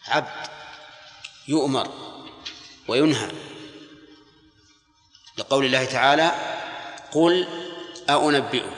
عبد يؤمر وينهى، لقول الله تعالى: قل أنبئكم،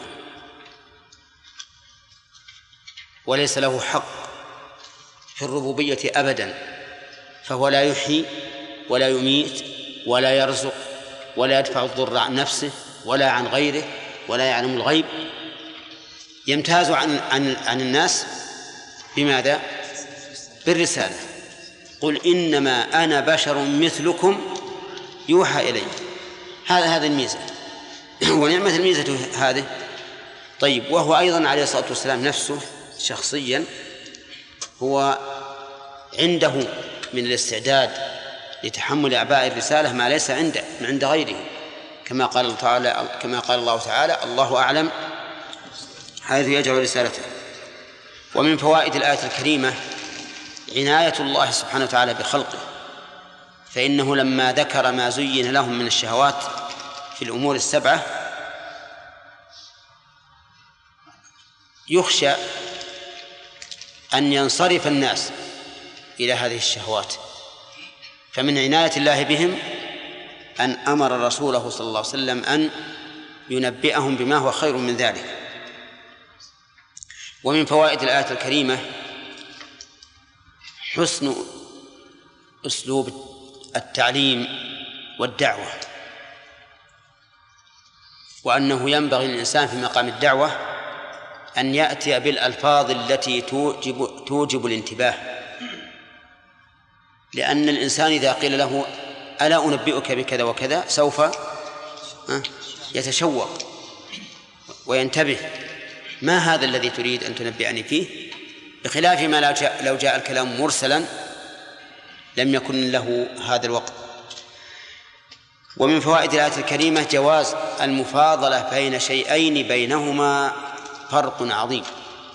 وليس له حق في الربوبية أبدا، فهو لا يحيي ولا يميت ولا يرزق ولا يدفع الضر عن نفسه ولا عن غيره ولا يعلم الغيب، يمتاز عن الناس بماذا؟ بالرسالة. قل إنما أنا بشر مثلكم يوحى إلي. هذا الميزة ونعمة الميزة هذه. طيب، وهو أيضا عليه الصلاة والسلام نفسه شخصيا هو عنده من الاستعداد لتحمل أعباء الرسالة ما ليس عند غيره، كما قال الله تعالى: الله أعلم حيث يجعل رسالته. ومن فوائد الآية الكريمة عناية الله سبحانه وتعالى بخلقه، فإنه لما ذكر ما زين لهم من الشهوات في الأمور السبعة يخشى أن ينصرف الناس إلى هذه الشهوات، فمن عناية الله بهم أن أمر رسوله صلى الله عليه وسلم أن ينبئهم بما هو خير من ذلك. ومن فوائد الآية الكريمة حسن أسلوب التعليم والدعوة، وأنه ينبغي للإنسان في مقام الدعوة أن يأتي بالألفاظ التي توجب الانتباه، لأن الإنسان إذا قيل له: ألا أنبئك بكذا وكذا، سوف يتشوق وينتبه: ما هذا الذي تريد أن تنبئني فيه؟ بخلاف ما لو جاء الكلام مرسلا لم يكن له هذا الوقت. ومن فوائد الآية الكريمة جواز المفاضلة بين شيئين بينهما فرق عظيم،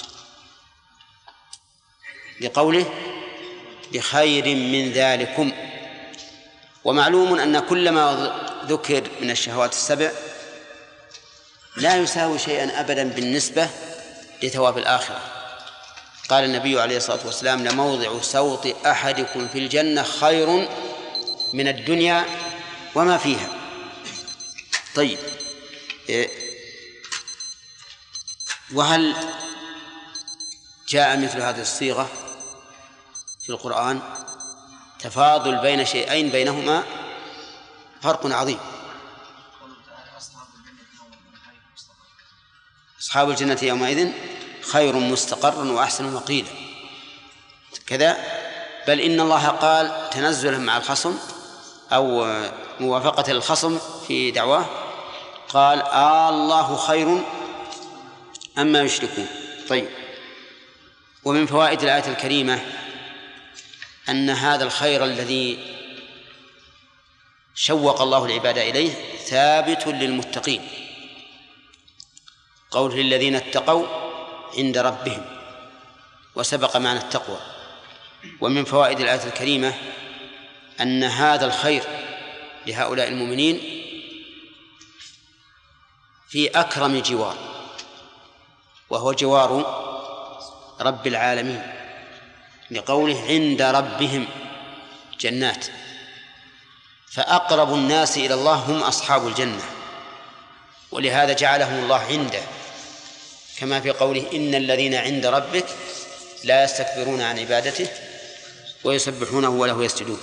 لقوله: بخير من ذلكم. ومعلوم أن كل ما ذكر من الشهوات السبع لا يساوي شيئا أبدا بالنسبة لثواب الآخرة. قال النبي عليه الصلاة والسلام: لموضع سوط أحدكم في الجنة خير من الدنيا وما فيها. طيب، وهل جاء مثل هذه الصيغة في القرآن؟ تفاضل بين شيئين بينهما فرق عظيم. أصحاب الجنة يومئذ خير مستقرا وأحسن مقيلا كذا. بل إن الله قال تنزلا مع الخصم أو موافقة الخصم في دعواه، قال: الله خير أما يشركون. طيب، ومن فوائد الآية الكريمة أن هذا الخير الذي شوق الله العباد إليه ثابت للمتقين، قول: للذين اتقوا عند ربهم، وسبق معنى التقوى. ومن فوائد الآية الكريمة أن هذا الخير لهؤلاء المؤمنين في أكرم جوار، وهو جوار رب العالمين، لقوله: عند ربهم جنات، فأقرب الناس إلى الله هم أصحاب الجنة، ولهذا جعلهم الله عنده، كما في قوله: إن الذين عند ربك لا يستكبرون عن عبادته ويسبحونه وله يسجدون.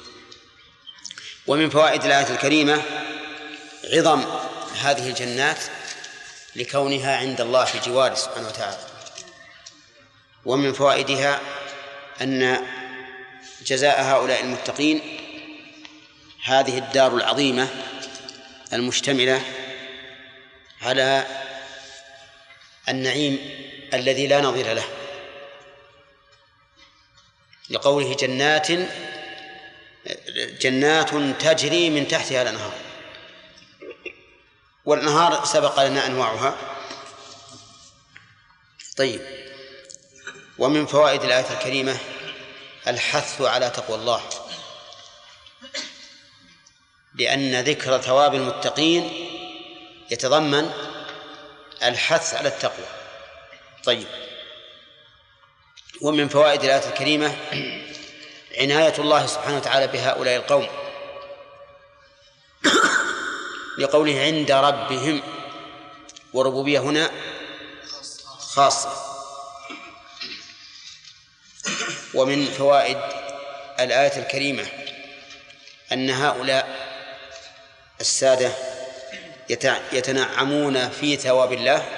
ومن فوائد الآية الكريمة عظم هذه الجنات لكونها عند الله في جواره سبحانه وتعالى. ومن فوائدها أن جزاء هؤلاء المتقين هذه الدار العظيمة المشتملة على النعيم الذي لا نظير له، لقوله: جنات تجري من تحتها الأنهار. والأنهار سبق لنا أنواعها. طيب، ومن فوائد الآية الكريمة الحث على تقوى الله، لأن ذكر ثواب المتقين يتضمن الحث على التقوى. طيب، ومن فوائد الآية الكريمة عناية الله سبحانه وتعالى بهؤلاء القوم لقوله عند ربهم، وربوبية هنا خاصة. ومن فوائد الآية الكريمة أن هؤلاء السادة يتنعمون في ثواب الله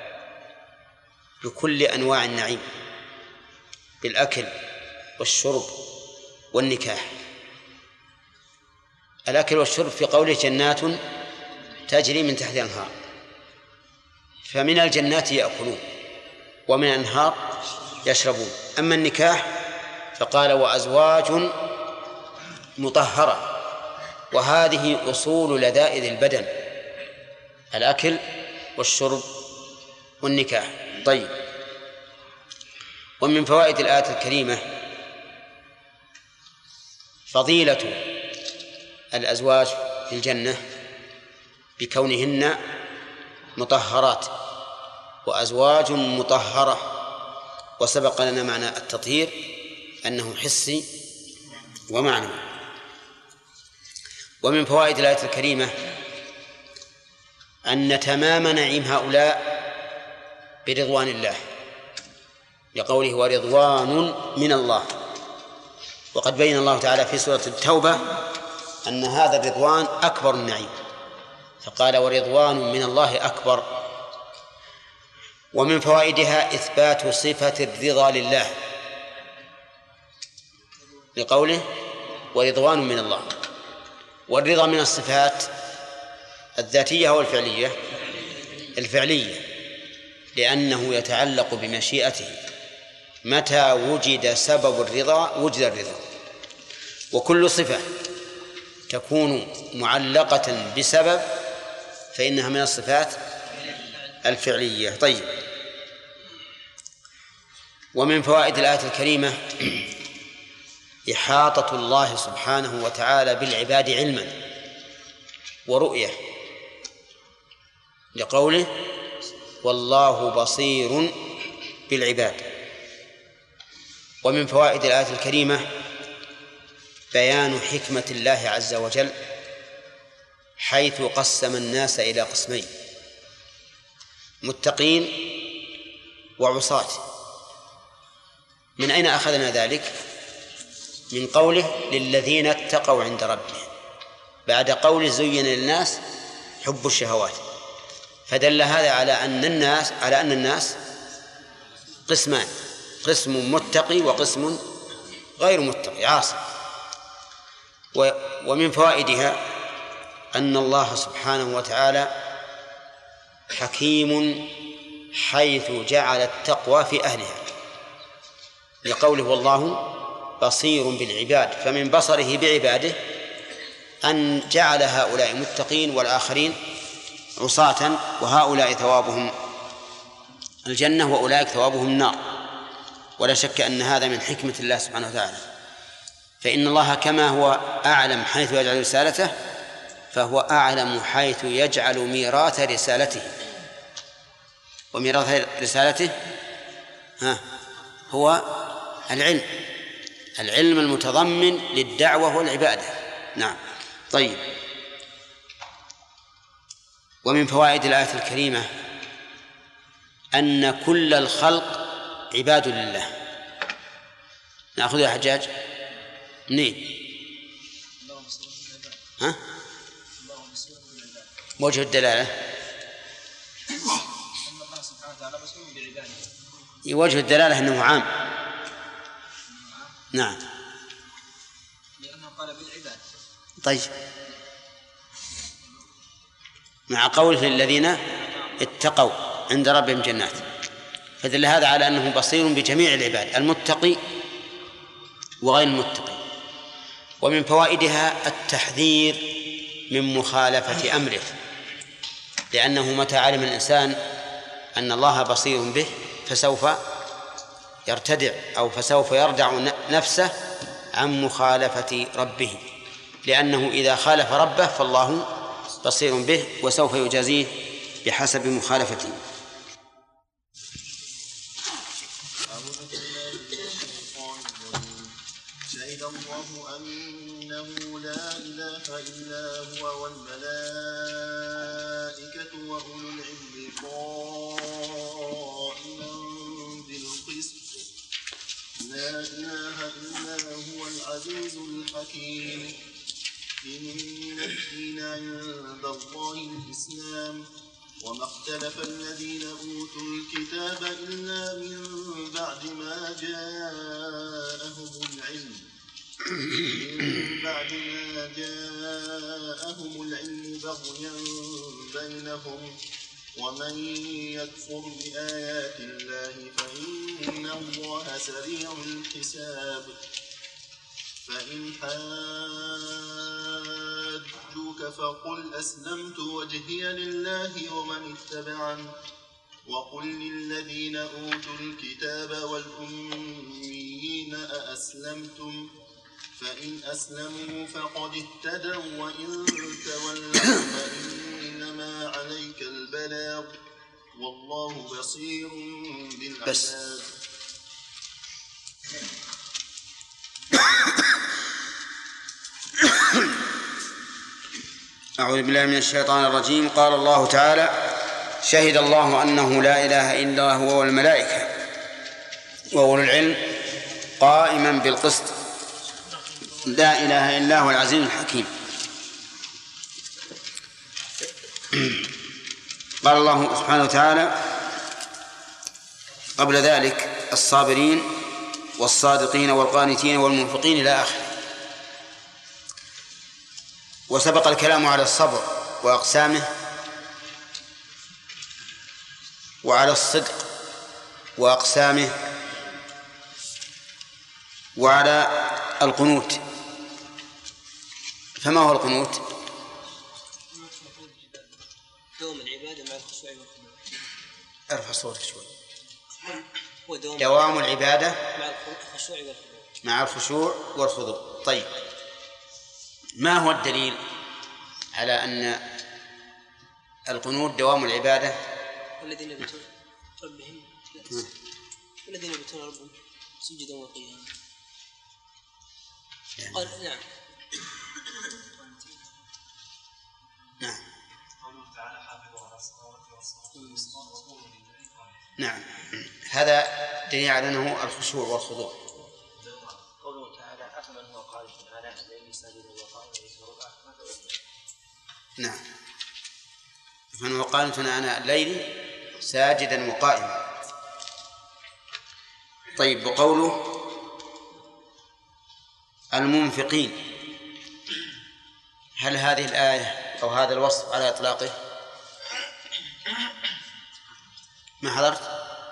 بكل أنواع النعيم، بالأكل والشرب والنكاح. الأكل والشرب في قوله جنات تجري من تحت الأنهار، فمن الجنات يأكلون ومن الأنهار يشربون. أما النكاح فقال وأزواج مطهرة، وهذه أصول لذائذ البدن: الأكل والشرب والنكاح. طيب، ومن فوائد الآية الكريمة فضيلة الأزواج في الجنة بكونهن مطهرات وأزواج مطهرة. وسبق لنا معنى التطهير أنه حسي ومعنوي. ومن فوائد الآية الكريمة أن تمام نعيم هؤلاء برضوان الله، لقوله ورضوان من الله. وقد بين الله تعالى في سورة التوبة أن هذا الرضوان أكبر النعيم، فقال ورضوان من الله أكبر. ومن فوائدها إثبات صفة الرضا لله، لقوله ورضوان من الله. والرضا من الصفات الذاتية أو الفعلية؟ الفعلية، لأنه يتعلق بمشيئته. متى وجد سبب الرضا وجد الرضا. وكل صفة تكون معلقة بسبب فإنها من الصفات الفعلية. طيب، ومن فوائد الآية الكريمة إحاطة الله سبحانه وتعالى بالعباد علما ورؤية، لقوله والله بصير بالعباد. ومن فوائد الآية الكريمة بيان حكمة الله عز وجل حيث قسم الناس إلى قسمين: متقين وعصاة. من أين أخذنا ذلك؟ من قوله للذين اتقوا عند ربهم، بعد قول زين للناس حب الشهوات، فدل هذا على أن الناس قسمان: قسم متقي وقسم غير متقي عاصي. ومن فوائدها أن الله سبحانه وتعالى حكيم حيث جعل التقوى في أهلها، لقوله والله بصير بالعباد، فمن بصره بعباده أن جعل هؤلاء متقين والآخرين عصاة، وهؤلاء ثوابهم الجنة وأولئك ثوابهم النار. ولا شك أن هذا من حكمة الله سبحانه وتعالى، فإن الله كما هو أعلم حيث يجعل رسالته فهو أعلم حيث يجعل ميراث رسالته. وميراث رسالته هو العلم المتضمن للدعوة والعبادة. نعم. طيب، ومن فوائد الآية الكريمة أن كل الخلق عباد لله. نأخذ يا حجاج منين؟ وجه الدلالة وجه الدلالة أنه عام. نعم، لأنه قال بالعباد. طيب، مع قوله للذين اتقوا عند ربهم جنات، فدل هذا على أنه بصير بجميع العباد، المتقي وغير المتقي. ومن فوائدها التحذير من مخالفة أمره، لأنه متى علم الإنسان أن الله بصير به فسوف يرتدع أو فسوف يردع نفسه عن مخالفة ربه، لأنه إذا خالف ربه فالله بصير به وسوف يجازيه بحسب مخالفته. شهد الله أنه لا إله إلا هو والملائكة وأولو العلم قائما بالقسط لا إله إلا هو العزيز الحكيم إن الدين عند الله الإسلام وما اختلف الذين أوتوا الكتاب إلا من بعد ما جاءهم العلم بغيا بينهم ومن يكفر بآيات الله فإن الله سريع الحساب فإن حاجوك فقل أسلمت وجهي لله ومن اتبعني وقل للذين أوتوا الكتاب والأميين أأسلمتم فإن أسلموا فقد اهتدوا وإن تولوا فإنما عليك البلاغ والله بصير بالعباد. أعوذ بالله من الشيطان الرجيم. قال الله تعالى: شهد الله أنه لا إله إلا هو والملائكة وأولو العلم قائما بالقسط لا إله إلا هو العزيز الحكيم. قال الله سبحانه وتعالى قبل ذلك: الصابرين والصادقين والقانتين والمنفقين إلى آخره. وسبق الكلام على الصبر وأقسامه وعلى الصدق وأقسامه وعلى القنوت. فما هو القنوت؟ دوام العبادة مع الخشوع والخضوع. ارفع صوتك شوي. دوام العبادة مع الخشوع والخضوع. طيب، ما هو الدليل على أن القنوت دوام العبادة؟ والذين يبتون ربهم والذين يبتون ربهم سجدا وقياما. قال نعم. قوله تعالى: حافظوا على الصلوات والصلاة. نعم، هذا دليل على أنه الخشوع والخضوع. قوله تعالى: أفمن هو قائم آناء الليل ساجدا وقائما يتبع. نعم، فمن هو قانت آناء الليل ساجدا وقائما. طيب، وقوله المنفقين، هل هذه الآية أو هذا الوصف على إطلاقه؟ ما حضرت؟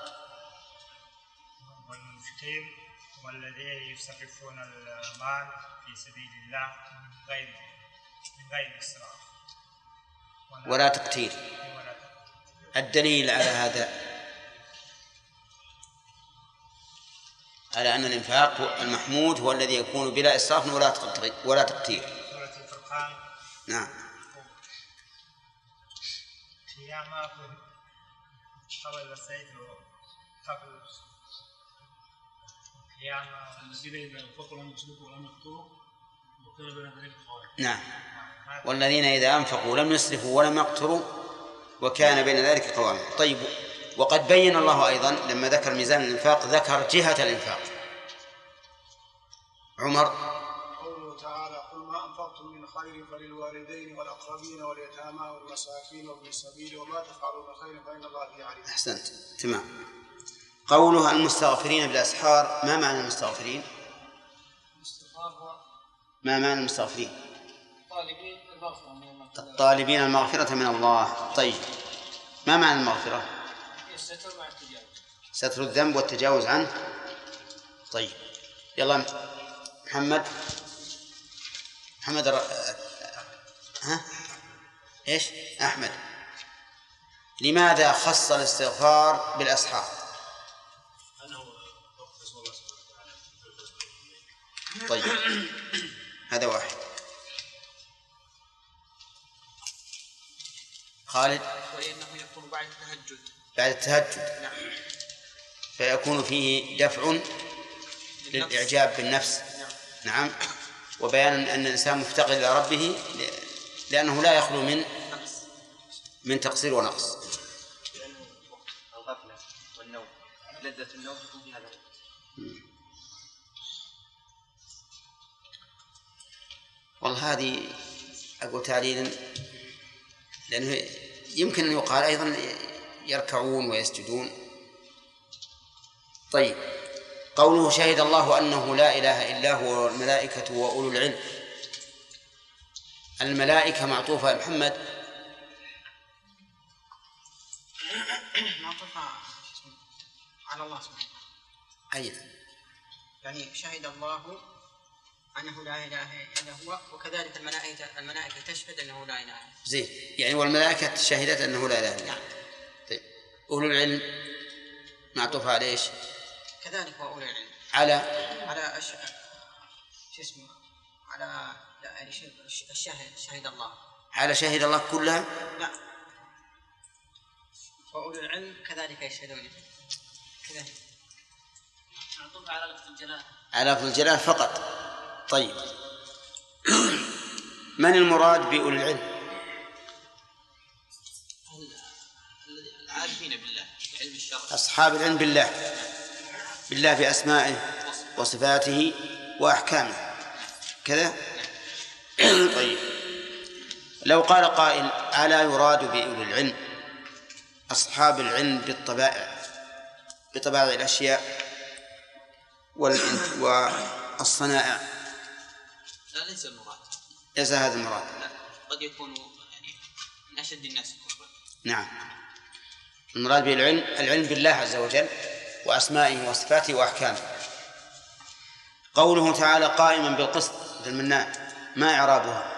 والمنفقين والذين يصرفون المال في سبيل الله من غير إسراف ولا تقتير. الدليل على هذا على أن الإنفاق المحمود هو الذي يكون بلا إسراف ولا تقتير. سورة الفرقان. نعم. قياما قبل السيد قبل قياما الذين إذا أنفقوا لم يسرفوا ولم يقتروا وكان بين ذلك قوام. نعم، والذين إذا أنفقوا لم يسرفوا ولم يقتروا وكان بين ذلك قواما. طيب، وقد بين الله أيضا لما ذكر ميزان الإنفاق ذكر جهة الإنفاق. عمر: قوله تعالى: قل ما أنفقتم من خير فللوالدين والأقربين واليتامى والمساكين وابن السبيل وما تفعلوا من خير فإن الله به عليم. أحسنت، تمام. قوله المستغفرين بالأسحار، ما معنى المستغفرين؟ ما معنى المستغفرين؟ الطالبين المغفرة من الله. طيب، ما معنى المغفرة؟ ستر الذنب والتجاوز عنه. طيب، يلا محمد إيش؟ أحمد، لماذا خص الاستغفار بالأسحار؟ طيب، هذا واحد. خالد: ولأنه يكون بعد التهجد. بعد التهجد. نعم. فيكون فيه دفع للإعجاب بالنفس. نعم. نعم، وبيان أن الإنسان مفتقر إلى ربه لأنه لا يخلو من تقصير ونقص. الغفلة والنوم، لذة النوم تكون في هذا. والله هذه أقول تعليلا، لأنه يمكن أن يقال أيضا يركعون ويسجدون. طيب، قوله شهد الله أنه لا إله إلا هو والملائكة وأولو العلم، الملائكة معطوفة محمد، معطوفة على الله سبحانه. أيضا يعني شهد الله أنه لا إله إلا هو، وكذلك الملائكة تشهد أنه لا إله إلا هو. زين، يعني والملائكة شهدت أنه لا إله إلا هو. طيب، أولو العلم معطوفة على إيش؟ كذلك وأولو العلم على شو اسمه، على شهد الله، على شهد الله كلها. لا، وأولو العلم كذلك يشهدون كذلك. معطوف على لفظ الجلالة، على لفظ الجلالة فقط. طيب، من المراد بأولي العلم؟ العارفين بالله، علم الشرع، أصحاب العلم بالله بأسمائه وصفاته وأحكامه كذا. طيب، لو قال قائل ألا يراد بأولي العلم أصحاب العلم بطبائع الأشياء والصنائع؟ لا، ليس المراد، ليس هذا المراد. لا، قد يكون يعني من أشد الناس كفرا. نعم، المراد العلم بالله عز وجل وأسمائه وصفاته وأحكامه. قوله تعالى قائما بالقسط ذي المنان، ما إعرابها؟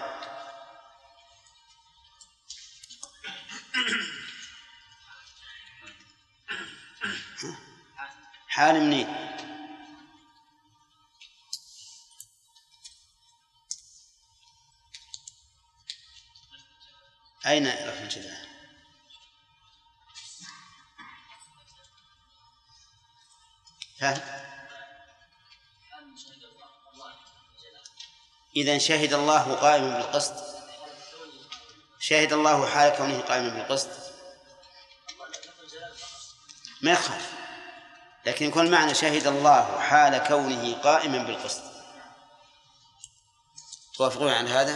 حال منين؟ أين رفع الجلال؟ إذن شهد الله قائما بالقسط، شهد الله حال كونه قائما بالقسط ما يخالف، لكن يكون معنى شهد الله حال كونه قائما بالقسط. توافقون عن هذا؟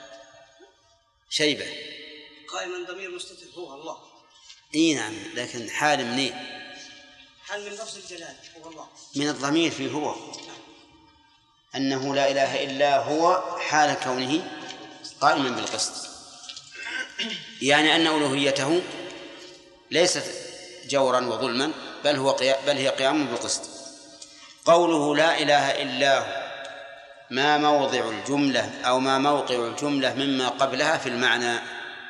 شيبة قائما ضمير مستتر هو الله. اي نعم، لكن حال منين؟ حال من لفظ الجلال هو الله، من الضمير فيه هو، أنه لا إله إلا هو حال كونه قائما بالقسط، يعني أن ألوهيته ليست جورا وظلما، بل هي قيام بالقسط. قوله لا إله إلا هو ما موضع الجملة أو ما موقع الجملة مما قبلها في المعنى؟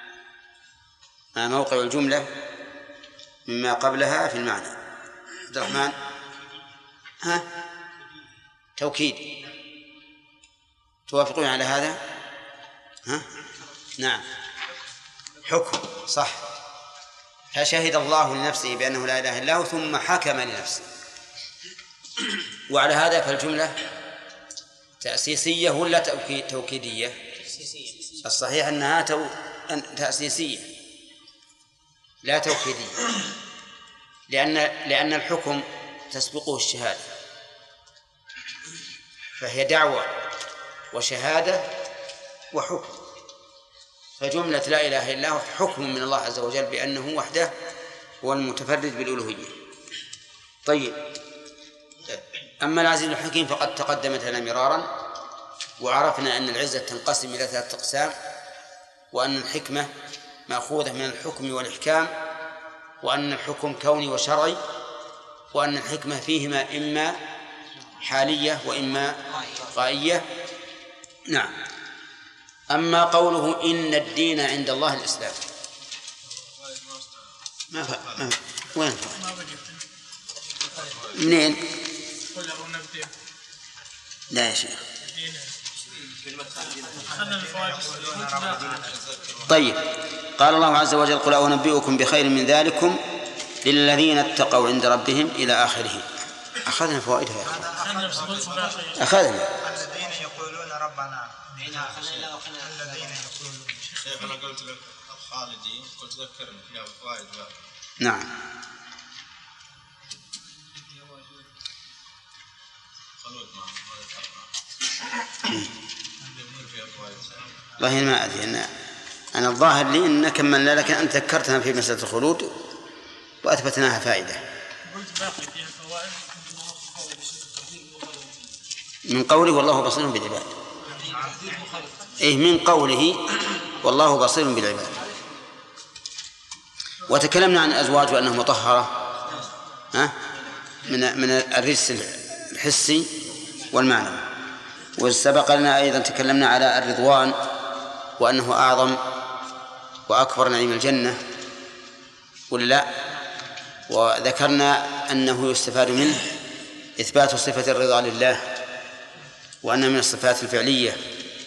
ما موقع الجملة مما قبلها في المعنى؟ عبد الرحمن، توكيد. توافقون على هذا؟ نعم، حكم، صح. فشهد الله لنفسه بأنه لا إله إلا هو ثم حكم لنفسه، وعلى هذا فالجملة تأسيسية ولا توكيدية؟ الصحيح أنها تأسيسية لا توكيدية، لأن الحكم تسبقه الشهادة، فهي دعوة وشهادة وحكم، فجملة لا إله إلا هو حكم من الله عز وجل بأنه وحده هو المتفرد بالألوهية. طيب، أما العزيز الحكيم فقد تقدمت لنا مرارا، وعرفنا أن العزة تنقسم إلى 3 أقسام، وأن الحكمة مأخوذة من الحكم والإحكام، وأن الحكم كوني وشرعي، وأن الحكمة فيهما إما حالية وإما غائية. نعم. أما قوله إن الدين عند الله الإسلام، وين منين؟ لا يا شيخ. طيب، قال الله عز وجل قل أنبئكم بخير من ذلكم للذين اتقوا عند ربهم إلى آخره. أخذنا فوائدها يا أخوان، أخذنا ربنا الذين يقولون شيخ أنا قلت لك الخالدين وتذكرني فيها فوائد بقى. نعم. خلود ما والله ما أدري. أنا الظاهر لي أن كملنا، لكن أنت ذكرتنا في مسألة الخلود وأثبتناها فائدة. من قوله والله بصير بالعباد. من قوله والله بصير بالعباد. وتكلمنا عن الأزواج وأنها مطهرة من الرجس الحسي والمعنوي. وسبق لنا أيضا تكلمنا على الرضوان وأنه أعظم وأكبر نعيم الجنة ولا لا؟ وذكرنا أنه يستفاد منه إثبات صفة الرضا لله وأنه من الصفات الفعلية.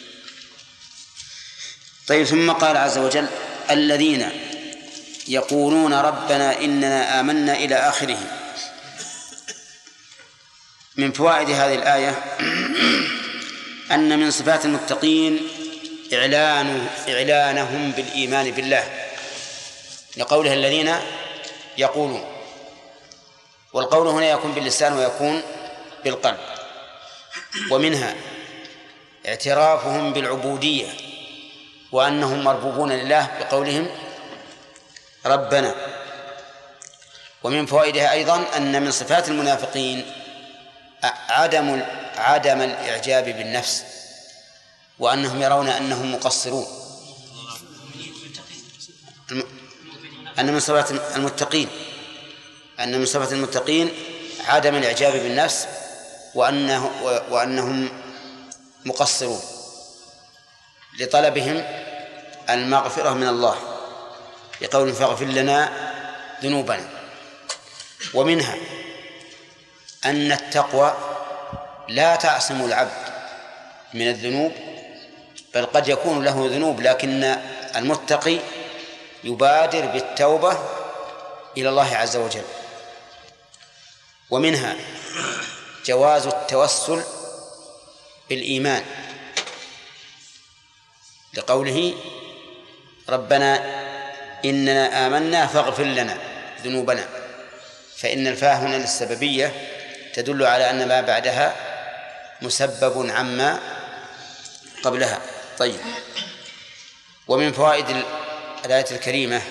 طيب، ثم قال عز وجل الذين يقولون ربنا إننا آمنا إلى آخره. من فوائد هذه الآية أن من صفات المتقين إعلانهم بالإيمان بالله، لقوله الذين يقولون، والقول هنا يكون باللسان ويكون بالقلب. ومنها اعترافهم بالعبودية وأنهم مربوبون لله بقولهم ربنا. ومن فوائدها أيضا أن من صفات المنافقين عدم الإعجاب بالنفس وأنهم يرون أنهم مقصرون. أن من صفات المتقين عدم الإعجاب بالنفس وأنهم مقصرون لطلبهم المغفرة من الله بقول فاغفر لنا ذنوبنا. ومنها أن التقوى لا تعصم العبد من الذنوب، بل قد يكون له ذنوب لكن المتقي يبادر بالتوبة إلى الله عز وجل. ومنها جواز التوسل بالإيمان لقوله ربنا إننا آمنا فاغفر لنا ذنوبنا، فإن الفاء هنا للسببية تدل على أن ما بعدها مسبب عما قبلها. طيب، ومن فوائد الآية الكريمة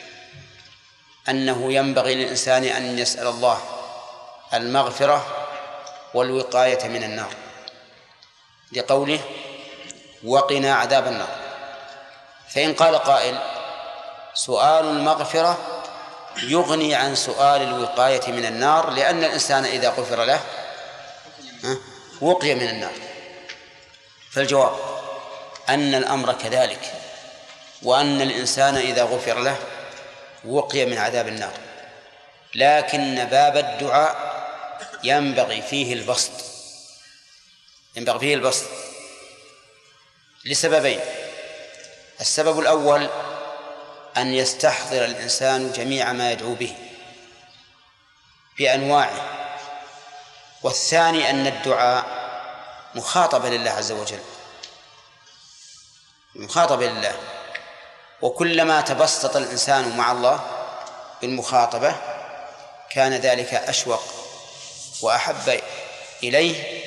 أنه ينبغي للإنسان أن يسأل الله المغفرة والوقاية من النار لقوله وقنا عذاب النار. فإن قال قائل سؤال المغفرة يغني عن سؤال الوقاية من النار، لأن الإنسان إذا غفر له وقي من النار. فالجواب أن الأمر كذلك، وأن الإنسان إذا غفر له وقي من عذاب النار، لكن باب الدعاء ينبغي فيه البسط لسببين. السبب الأول أن يستحضر الإنسان جميع ما يدعو به بأنواعه، والثاني أن الدعاء مخاطبة لله عز وجل، مخاطبة لله، وكلما تبسط الإنسان مع الله بالمخاطبة كان ذلك أشوق وأحب إليه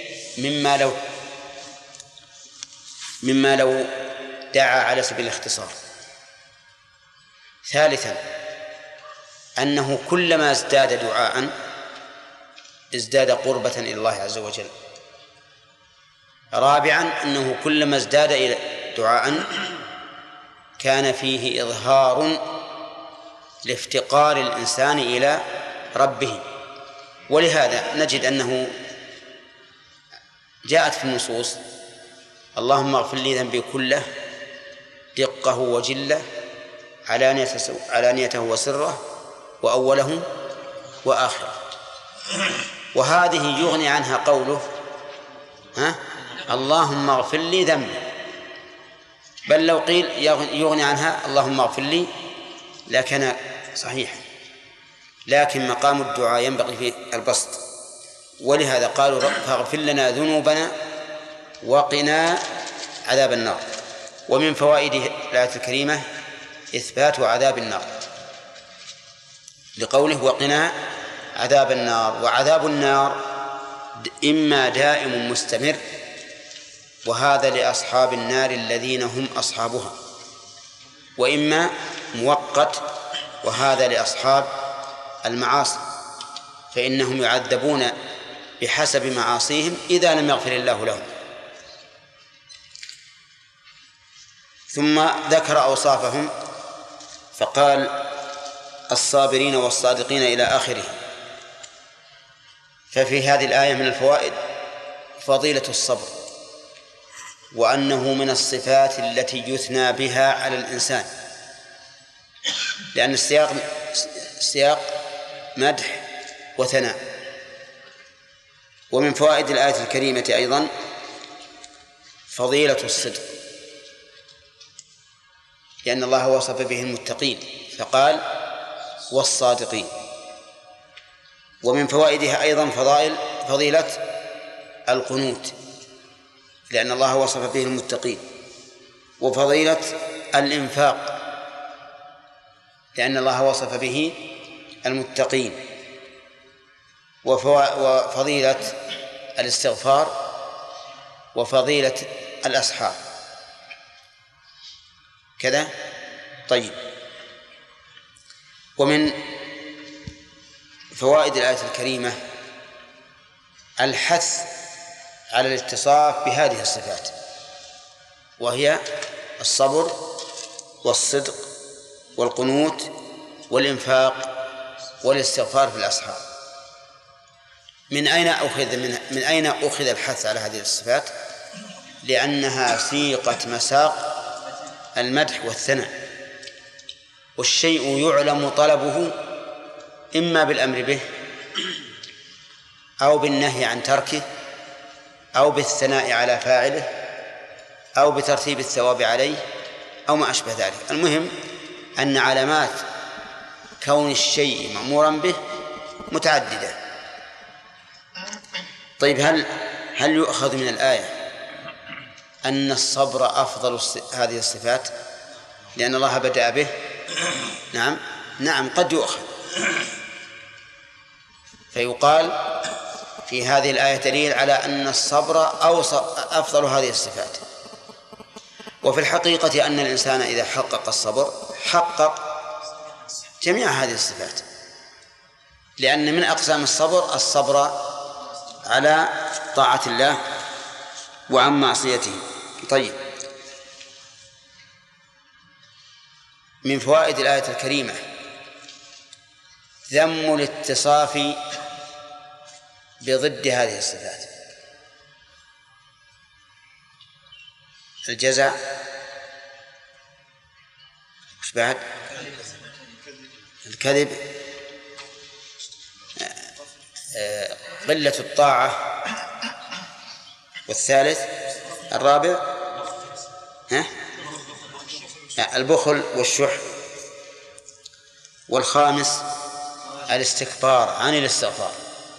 مما لو دعا على سبيل الاختصار. ثالثا أنه كلما ازداد دعاء ازداد قربة إلى الله عز وجل. رابعا أنه كلما ازداد دعاء كان فيه إظهار لافتقار الإنسان إلى ربه. ولهذا نجد أنه جاءت في النصوص اللهم اغفر لي ذنبي كله دقه وجله علانيته وسره وأوله وآخره. وهذه يغني عنها قوله اللهم اغفر لي ذنبي، بل لو قيل يغني عنها اللهم اغفر لي لكان صحيح، لكن مقام الدعاء ينبغي فيه البسط. ولهذا قالوا فاغفر لنا ذنوبنا وقنا عذاب النار. ومن فوائد الآية الكريمة إثبات عذاب النار لقوله وقنا عذاب النار. وعذاب النار إما دائم مستمر، وهذا لأصحاب النار الذين هم أصحابها، وإما مؤقت، وهذا لأصحاب المعاصي، فإنهم يعذبون بحسب معاصيهم إذا لم يغفر الله لهم. ثم ذكر أوصافهم فقال الصابرين والصادقين إلى آخره. ففي هذه الآية من الفوائد فضيلة الصبر، وأنه من الصفات التي يثنى بها على الإنسان، لأن السياق مدح وثناء. ومن فوائد الآية الكريمة أيضا فضيلة الصدق، لأن الله وصف به المتقين فقال والصادقين. ومن فوائدها أيضا فضيلة القنوت، لأن الله وصف به المتقين. وفضيلة الإنفاق، لأن الله وصف به المتقين. وفضيلة الاستغفار، وفضيلة الأسحار كذا. طيب، ومن فوائد الآية الكريمة الحث على الاتصاف بهذه الصفات، وهي الصبر والصدق والقنوت والإنفاق والاستغفار في الأسحار. من أين أخذ الحث على هذه الصفات؟ لأنها سيقة مساق المدح والثناء، والشيء يعلم طلبه إما بالأمر به أو بالنهي عن تركه أو بالثناء على فاعله أو بترتيب الثواب عليه أو ما أشبه ذلك. المهم أن علامات كون الشيء مأمورا به متعددة. طيب، هل يؤخذ من الآية أن الصبر أفضل هذه الصفات لأن الله بدأ به؟ نعم قد يؤخذ، فيقال في هذه الآية دليل على أن الصبر أفضل هذه الصفات. وفي الحقيقة أن الإنسان إذا حقق الصبر حقق جميع هذه الصفات، لأن من أقسام الصبر على طاعة الله وعن معصيته. طيب، من فوائد الآية الكريمة ذم الاتصاف بضد هذه الصفات، الجزع، وش بعد؟ الكذب، قلة الطاعة، والثالث الرابع البخل والشح، والخامس الاستكبار عن الاستغفار،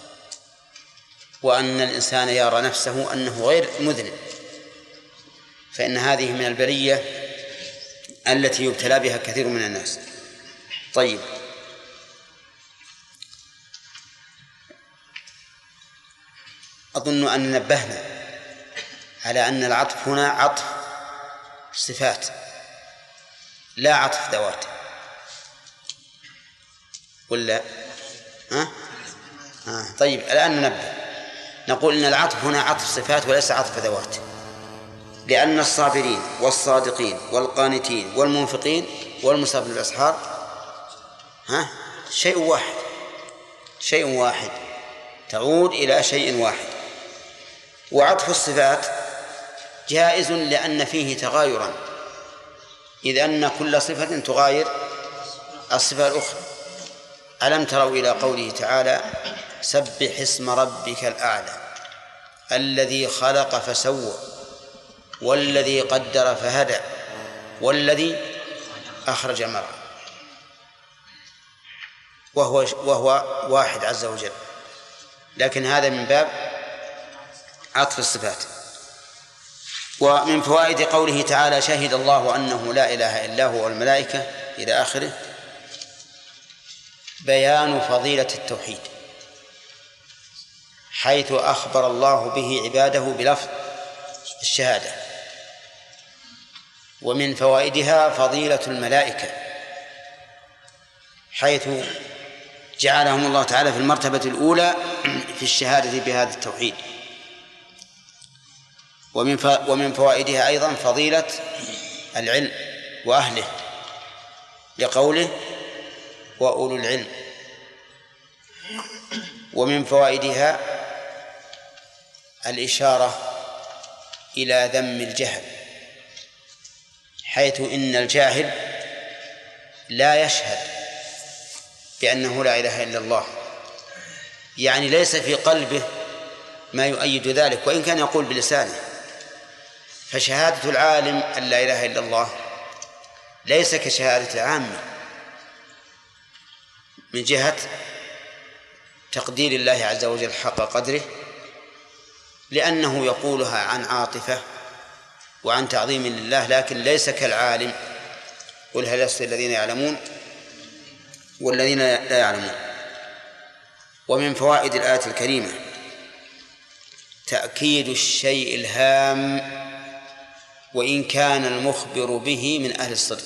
وأن الإنسان يرى نفسه أنه غير مذنب، فإن هذه من البلية التي يبتلى بها كثير من الناس. طيب، أظن أن نبهنا على أن العطف هنا عطف صفات لا عطف ذوات، ولا طيب، الآن ننبه نقول إن العطف هنا عطف صفات وليس عطف ذوات، لأن الصابرين والصادقين والقانتين والمنفقين والمصابين بالأسحار شيء واحد تعود إلى شيء واحد. وعطف الصفات جائز لأن فيه تغايرا، إذ أن كل صفة تغاير الصفة الأخرى. ألم تروا إلى قوله تعالى سبح اسم ربك الأعلى الذي خلق فسوى والذي قدر فهدى والذي أخرج المرعى، وهو واحد عز وجل، لكن هذا من باب عطف الصفات. ومن فوائد قوله تعالى شهد الله أنه لا إله إلا هو والملائكة إلى آخره بيان فضيلة التوحيد، حيث أخبر الله به عباده بلفظ الشهادة. ومن فوائدها فضيلة الملائكة، حيث جعلهم الله تعالى في المرتبة الأولى في الشهادة بهذا التوحيد. ومن فوائدها أيضا فضيلة العلم وأهله، لقوله وأولو العلم. ومن فوائدها الإشارة إلى ذم الجهل، حيث إن الجاهل لا يشهد بأنه لا إله إلا الله، يعني ليس في قلبه ما يؤيد ذلك وإن كان يقول بلسانه. فشهادة العالم أن لا إله إلا الله ليس كشهادة العامة من جهة تقدير الله عز وجل حق قدره، لأنه يقولها عن عاطفة وعن تعظيم لله، لكن ليس كالعالم. قل هل يستوي الذين يعلمون والذين لا يعلمون. ومن فوائد الآية الكريمة تأكيد الشيء الهام وإن كان المخبر به من أهل الصدق.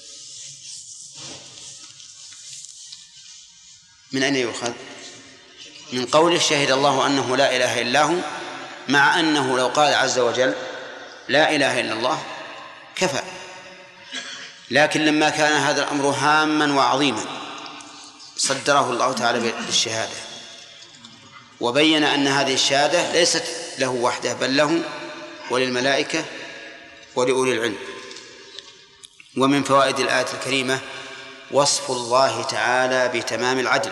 من أين يؤخذ؟ من قوله شهد الله أنه لا إله إلا هو، مع أنه لو قال عز وجل لا إله إلا الله كفى، لكن لما كان هذا الأمر هاما وعظيما صدره الله تعالى بالشهادة، وبين أن هذه الشهادة ليست له وحده بل له وللملائكة ولأولي العلم. ومن فوائد الآية الكريمة وصف الله تعالى بتمام العدل،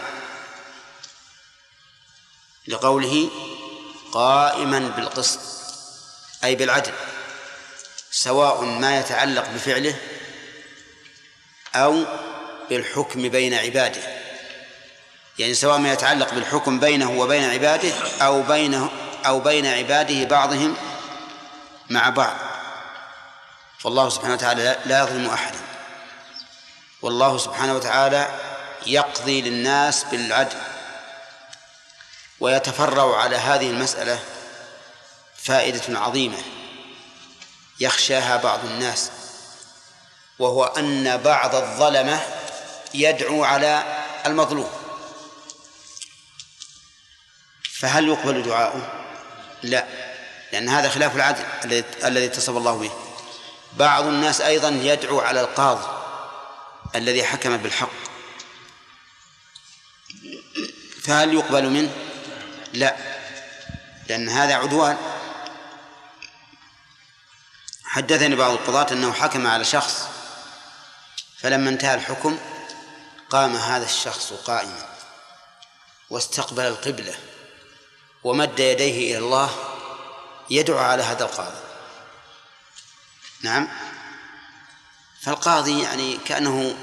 لقوله قائما بالقسط أي بالعدل، سواء ما يتعلق بفعله أو بالحكم بين عباده، يعني سواء ما يتعلق بالحكم بينه وبين عباده أو بين عباده بعضهم مع بعض. فالله سبحانه وتعالى لا يظلم أحدا، والله سبحانه وتعالى يقضي للناس بالعدل. ويتفرع على هذه المسألة فائدة عظيمة يخشاها بعض الناس، وهو أن بعض الظلمة يدعو على المظلوم، فهل يقبل دعاؤه؟ لا، لأن هذا خلاف العدل الذي اتصف الله به. بعض الناس أيضا يدعو على القاضي الذي حكم بالحق، فهل يقبل منه؟ لا، لأن هذا عدوان. حدثني بعض القضاة أنه حكم على شخص، فلما انتهى الحكم قام هذا الشخص قائما واستقبل القبلة ومد يديه إلى الله يدعو على هذا القاضي. نعم، فالقاضي يعني كأنه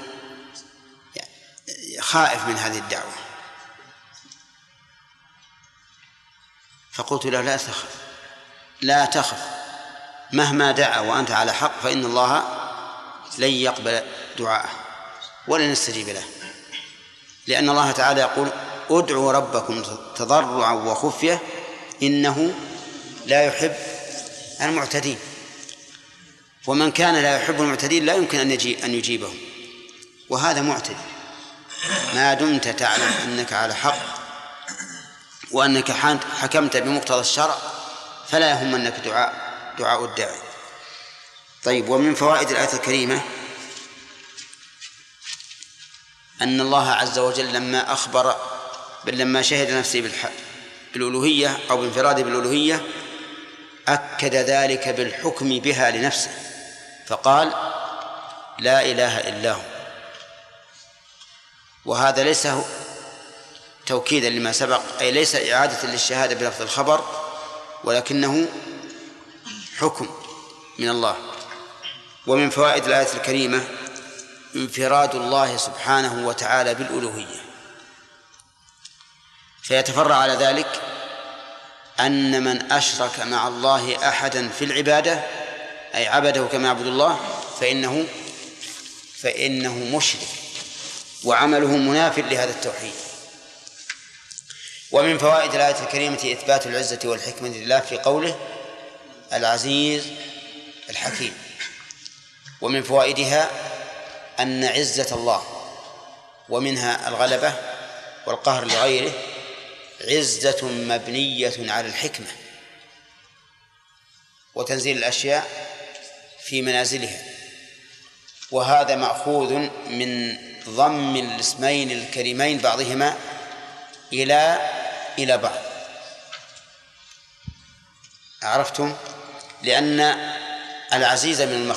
خائف من هذه الدعوة، فقلت له لا تخف مهما دعا وأنت على حق فإن الله لن يقبل دعاءه ولن يستجيب له، لأن الله تعالى يقول ادعوا ربكم تضرعا وخفية إنه لا يحب المعتدين. ومن كان لا يحب المعتدين لا يمكن أن يجيبهم، وهذا معتدي. ما دمت تعلم أنك على حق وأنك حكمت بمقتضى الشرع فلا يهمنك دعاء الداعي. طيب، ومن فوائد الآية الكريمة أن الله عز وجل لما شهد نفسه بالألوهية أو بانفراده بالألوهية أكد ذلك بالحكم بها لنفسه، فقال لا إله إلا هو. وهذا ليس توكيدا لما سبق، أي ليس إعادة للشهادة بلفظ الخبر، ولكنه حكم من الله. ومن فوائد الآية الكريمة انفراد الله سبحانه وتعالى بالألوهية، فيتفرع على ذلك أن من أشرك مع الله أحدا في العبادة أي عبده كما يعبد الله فإنه مشرك وعمله مناف لهذا التوحيد. ومن فوائد الآية الكريمة إثبات العزة والحكمة لله في قوله العزيز الحكيم. ومن فوائدها أن عزة الله ومنها الغلبة والقهر لغيره عزة مبنية على الحكمة وتنزيل الأشياء في منازلها، وهذا مأخوذ من ضم الاسمين الكريمين بعضهما إلى بعض. عرفتم؟ لأن العزيز من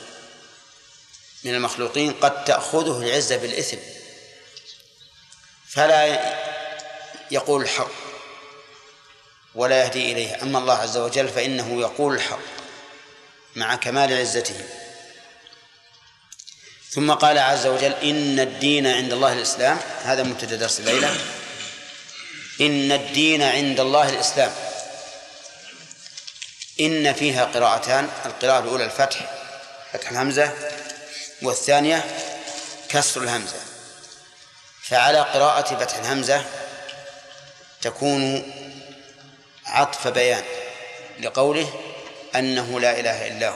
المخلوقين قد تأخذه العزة بالإثم فلا يقول الحق ولا يهدي إليه، أما الله عز وجل فإنه يقول الحق مع كمال عزته. ثم قال عز وجل إن الدين عند الله الإسلام، هذا مبتدأ درس الليلة. إن الدين عند الله الإسلام. إن فيها قراءتان، القراءة الأولى الفتح، فتح الهمزة، والثانية كسر الهمزة. فعلى قراءة فتح الهمزة تكون عطف بيان لقوله أنه لا إله إلا هو،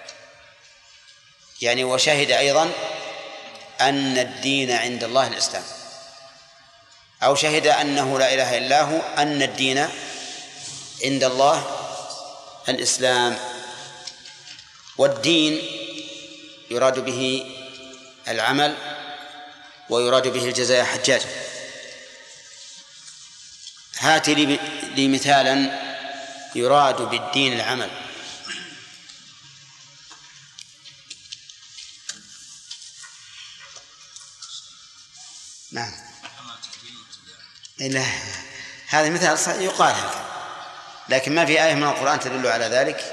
يعني وشهد أيضا أن الدين عند الله الإسلام، أو شهد أنه لا إله إلا هو أن الدين عند الله الإسلام. والدين يراد به العمل ويراد به الجزاء. حجاج هات لي مثالا يراد بالدين العمل. نعم، إلا هذا مثال يقال هكذا، لكن ما في آية من القرآن تدل على ذلك.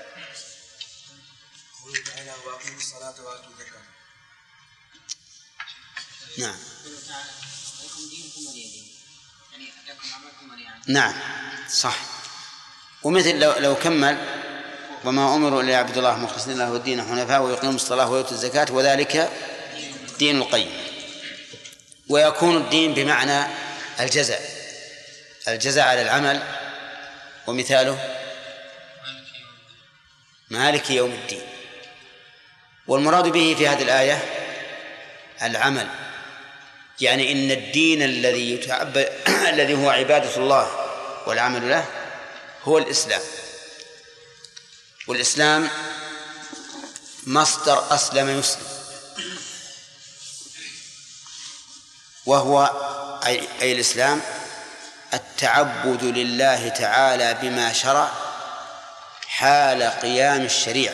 نعم نعم صح. ومثل لو كمل وما أمروا إلا يعبدوا الله مخلصين له الدين حنفاء ويقيموا الصلاة ويؤتوا الزكاة وذلك دين القيم. ويكون الدين بمعنى الجزاء على العمل، ومثاله مالك يوم الدين. والمراد به في هذه الآية العمل، يعني إن الدين الذي هو عبادة الله والعمل له هو الإسلام. والإسلام مصدر أسلم يسلم، وهو أي الإسلام التعبد لله تعالى بما شرع حال قيام الشريعة.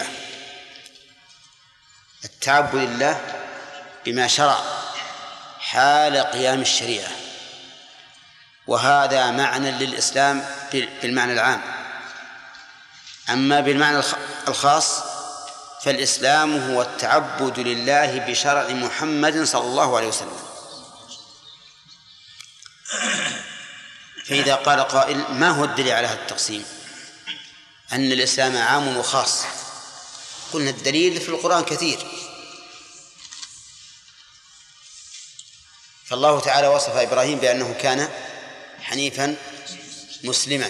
التعبد لله بما شرع حال قيام الشريعة، وهذا معنى للإسلام بالمعنى العام. أما بالمعنى الخاص فالإسلام هو التعبد لله بشرع محمد صلى الله عليه وسلم. فإذا قال قائل ما هو الدليل على هذا التقسيم أن الإسلام عام وخاص؟ قلنا الدليل في القرآن كثير. فالله تعالى وصف إبراهيم بأنه كان حنيفا مسلما،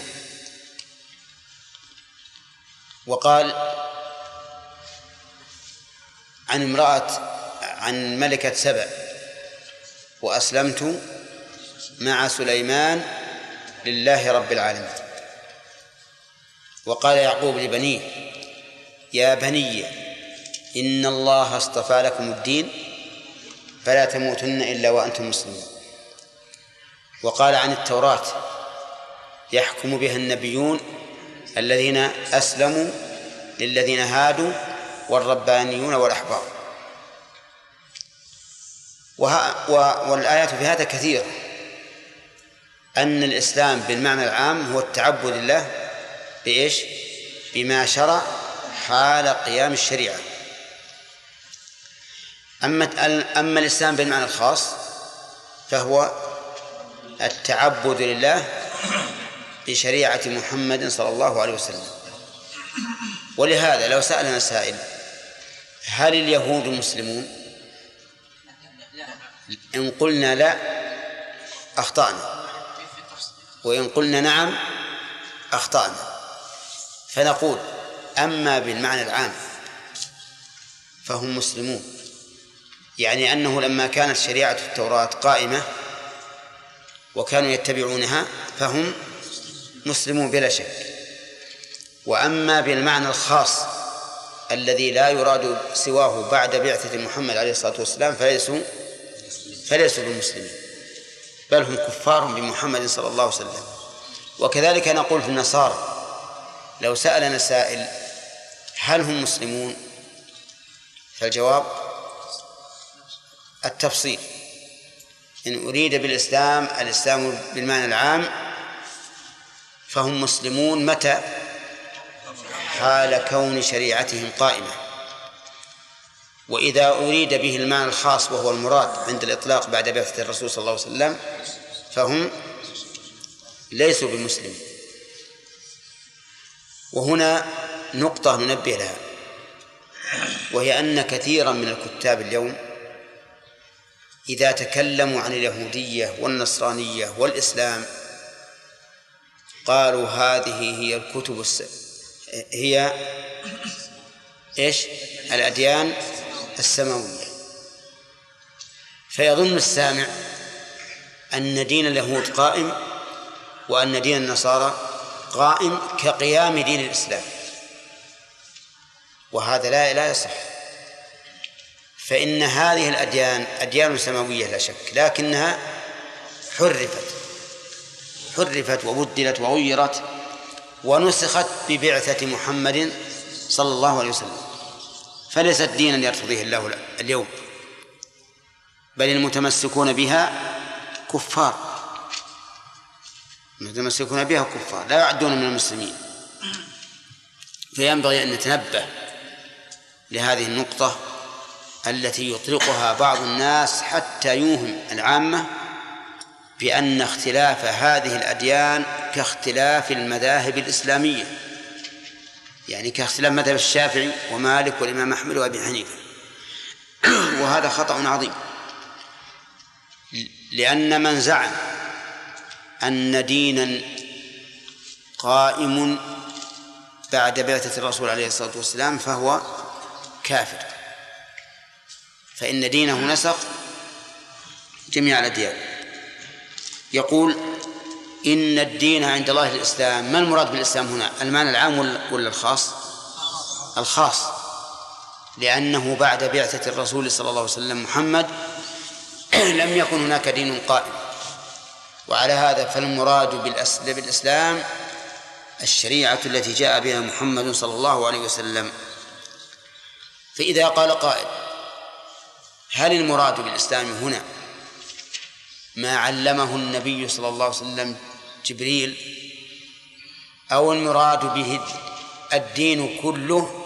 وقال عن ملكة سبأ وأسلمت مع سليمان لله رب العالمين. وقال يعقوب لبنيه يا بني إن الله اصطفى لكم الدين فلا تموتن إلا وأنتم مسلمون. وقال عن التوراة يحكم بها النبيون الذين أسلموا للذين هادوا والربانيون والأحبار. والآيات في هذا كثيرة. أن الإسلام بالمعنى العام هو التعبد لله بإيش؟ بما شرع حال قيام الشريعة. أما الإسلام بالمعنى الخاص فهو التعبد لله بشريعة محمد صلى الله عليه وسلم. ولهذا لو سألنا سائل هل اليهود مسلمون؟ إن قلنا لا أخطأنا، وإن قلنا نعم أخطأنا. فنقول أما بالمعنى العام فهم مسلمون، يعني أنه لما كانت شريعة التوراة قائمة وكانوا يتبعونها فهم مسلمون بلا شك. وأما بالمعنى الخاص الذي لا يراد سواه بعد بعثة محمد عليه الصلاة والسلام فليسوا بالمسلمين، بل هم كفار بمحمد صلى الله عليه وسلم. وكذلك نقول في النصارى لو سألنا سائل هل هم مسلمون؟ فالجواب التفصيل. إن أريد بالإسلام الإسلام بالمعنى العام فهم مسلمون متى؟ حال كون شريعتهم قائمة. وإذا أريد به المعنى الخاص وهو المراد عند الإطلاق بعد بعثة الرسول صلى الله عليه وسلم فهم ليسوا بمسلمين. وهنا نقطة ننبه لها، وهي أن كثيرا من الكتاب اليوم إذا تكلموا عن اليهودية والنصرانية والإسلام قالوا هذه هي الكتب هي إيش؟ الأديان السماوية. فيظن السامع أن دين اليهود قائم وأن دين النصارى قائم كقيام دين الإسلام، وهذا لا يصح. فإن هذه الأديان أديان سماوية لا شك، لكنها حرفت وبدلت وغيرت ونسخت ببعثة محمد صلى الله عليه وسلم، فليست دينا يرتضيه الله اليوم، بل المتمسكون بها كفار، لا يعدون من المسلمين. فينبغي أن نتنبه لهذه النقطة التي يطلقها بعض الناس حتى يوهم العامة بأن اختلاف هذه الأديان كاختلاف المذاهب الإسلامية، يعني كاختلاف مذهب الشافعي ومالك والإمام أحمد وأبي حنيفة. وهذا خطأ عظيم، لأن من زعم أن دينا قائم بعد بعثة الرسول عليه الصلاة والسلام فهو كافر، فإن دينه نسخ جميع الأديان. يقول إن الدين عند الله الإسلام. ما المراد بالإسلام هنا؟ المعنى العام ولا الخاص؟ الخاص، لأنه بعد بعثة الرسول صلى الله عليه وسلم محمد لم يكن هناك دين قائم. وعلى هذا فالمراد بالإسلام الشريعة التي جاء بها محمد صلى الله عليه وسلم. فإذا قال قائل هل المراد بالإسلام هنا ما علمه النبي صلى الله عليه وسلم جبريل، أو المراد به الدين كله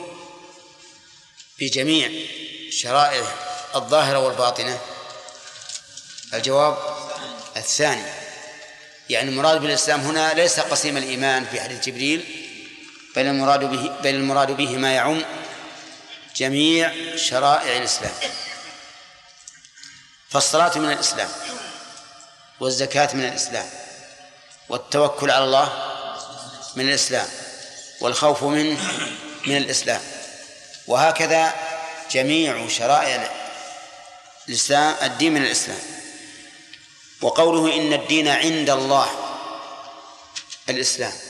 بجميع شرائعه الظاهرة والباطنة؟ الجواب الثاني، يعني المراد بالإسلام هنا ليس قسيم الإيمان في حديث جبريل، بل المراد به ما يعم جميع شرائع الإسلام. فالصلاة من الإسلام، والزكاة من الإسلام، والتوكل على الله من الإسلام، والخوف منه من الإسلام، وهكذا جميع شرائع الإسلام الدين من الإسلام. وقوله إن الدين عند الله الإسلام،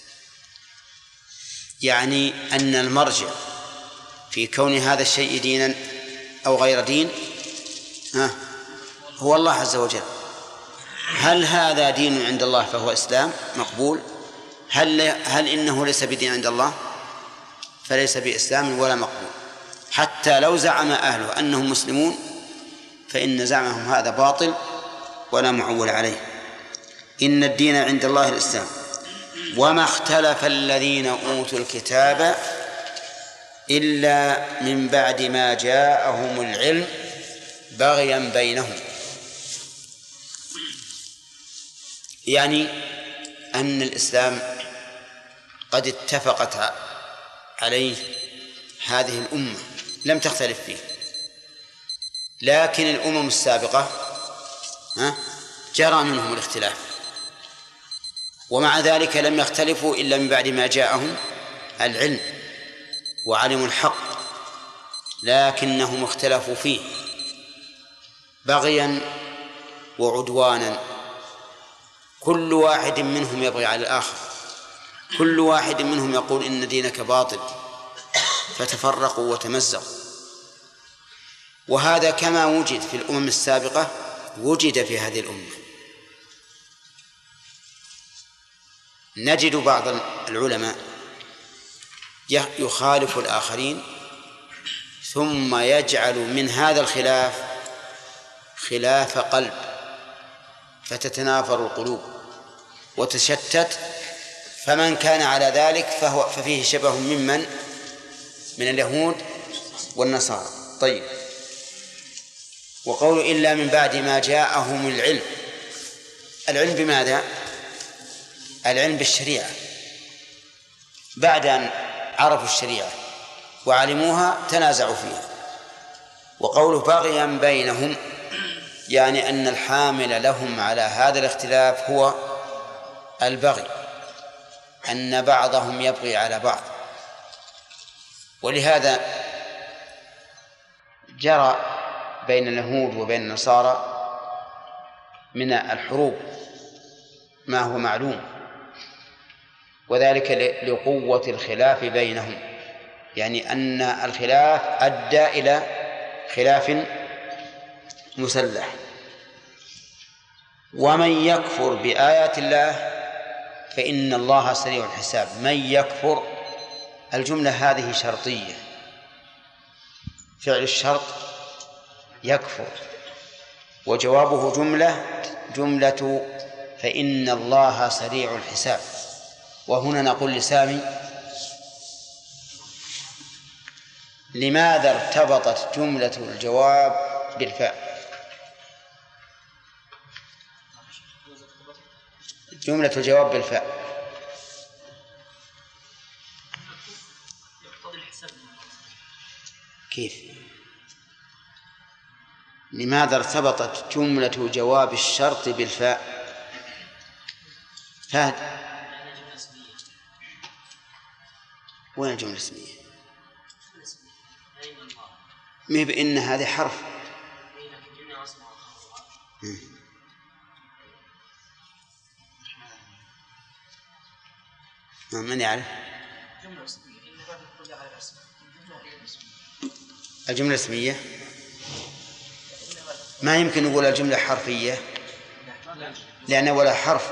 يعني أن المرجع في كون هذا الشيء دينا أو غير دين هو الله عز وجل. هل هذا دين عند الله فهو إسلام مقبول؟ هل إنه ليس بدين عند الله فليس بإسلام ولا مقبول. حتى لو زعم أهله أنهم مسلمون فإن زعمهم هذا باطل ولا معول عليه. إن الدين عند الله الإسلام. وما اختلف الذين أوتوا الكتاب إلا من بعد ما جاءهم العلم بغيا بينهم، يعني أن الإسلام قد اتفقت عليه هذه الأمة لم تختلف فيه، لكن الأمم السابقة جرى منهم الاختلاف، ومع ذلك لم يختلفوا إلا من بعد ما جاءهم العلم وعلموا الحق، لكنهم اختلفوا فيه بغيا وعدوانا، كل واحد منهم يبغي على الآخر، كل واحد منهم يقول إن دينك باطل، فتفرقوا وتمزقوا. وهذا كما وجد في الأمم السابقة وجد في هذه الأمة. نجد بعض العلماء يخالف الآخرين ثم يجعل من هذا الخلاف خلاف قلب، فتتنافر القلوب وتشتت، فمن كان على ذلك ففيه شبه من اليهود والنصارى. طيب، وقول إلا من بعد ما جاءهم العلم، العلم بماذا؟ العلم بالشريعة، بعد أن عرفوا الشريعة وعلموها تنازعوا فيها. وقوله بغيا بينهم يعني أن الحامل لهم على هذا الاختلاف هو البغي، أن بعضهم يبغي على بعض. ولهذا جرى بين اليهود وبين النصارى من الحروب ما هو معلوم، وذلك لقوة الخلاف بينهم، يعني أن الخلاف أدى إلى خلاف مسلح. ومن يكفر بآيات الله فإن الله سريع الحساب. من يكفر، الجملة هذه شرطية، فعل الشرط يكفر، وجوابه جملة فإن الله سريع الحساب. وهنا نقول لسامي: لماذا ارتبطت جملة الجواب بالفاء؟ جملة الجواب بالفاء كيف؟ لماذا ارتبطت جملة جواب الشرط بالفاء؟ فهد، وين الجملة الاسمية؟ ما بإن هذه حرف. من يعرف؟ الجملة اسمية ما يمكن نقول الجملة حرفية لأن ولا حرف.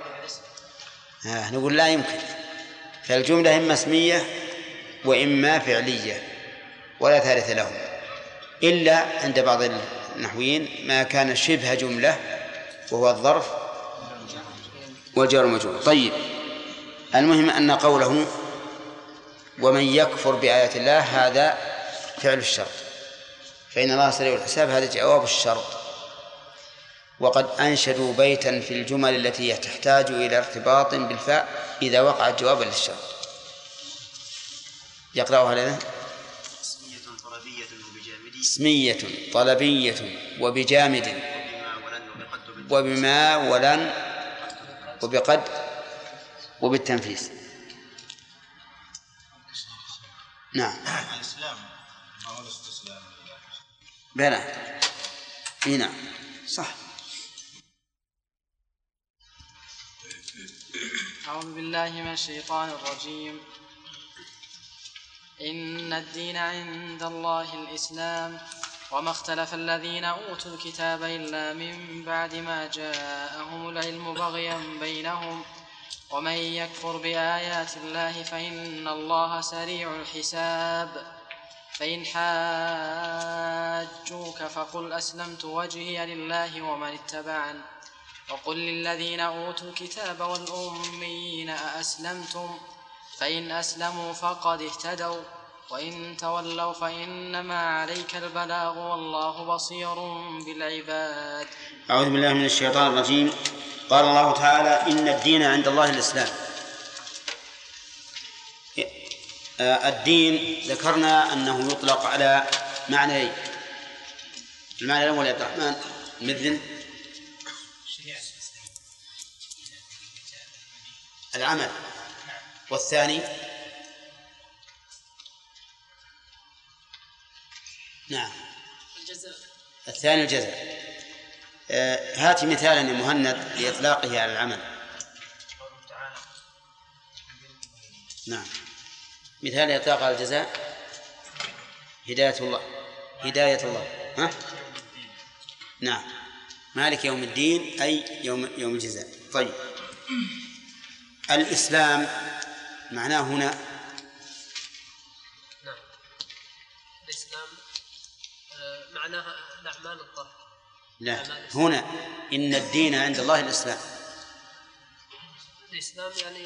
نقول لا يمكن، فالجملة إما اسمية وإما فعلية ولا ثالث لهم، إلا عند بعض النحويين ما كان شبه جملة وهو الظرف والجار والمجرور. طيب، المهم أن قوله ومن يكفر بآيات الله هذا فعل الشرط، فإن الله سريع الحساب هذا جواب الشرط. وقد أنشدوا بيتا في الجمل التي تحتاج إلى ارتباط بالفاء إذا وقعت جوابا للشرط. يقرأها لنا: اسمية طلبية وبجامد وبما ولن وبقد وبالتنفيس. نعم. الإسلام ما هو الاستسلام. بلى، نعم صح. أعوذ بالله من الشيطان الرجيم. إن الدين عند الله الإسلام وما اختلف الذين أوتوا الكتاب إلا من بعد ما جاءهم العلم بغيا بينهم ومن يكفر بآيات الله فإن الله سريع الحساب. فإن حاجوك فقل أسلمت وجهي لله ومن اتبعني وقل للذين أوتوا الكتاب والأميين أأسلمتم فإن أسلموا فقد اهتدوا وإن تولوا فإنما عليك البلاغ والله بصير بالعباد. أعوذ بالله من الشيطان الرجيم. قال الله تعالى: إن الدين عند الله الإسلام. الدين ذكرنا أنه يطلق على معنيين. المعنى الأول يا عبد الرحمن مثل العمل، والثاني نعم الجزاء. الثاني الجزاء. هات مثالا يا مهند لإطلاقه على العمل. نعم مثال لإطلاق على الجزاء هداية الله. ها؟ نعم مالك يوم الدين أي يوم الجزاء. طيب الإسلام معناه هنا نعم الإسلام معناها الأعمال الظاهرة. لا هنا إن الدين عند الله الإسلام. الإسلام يعني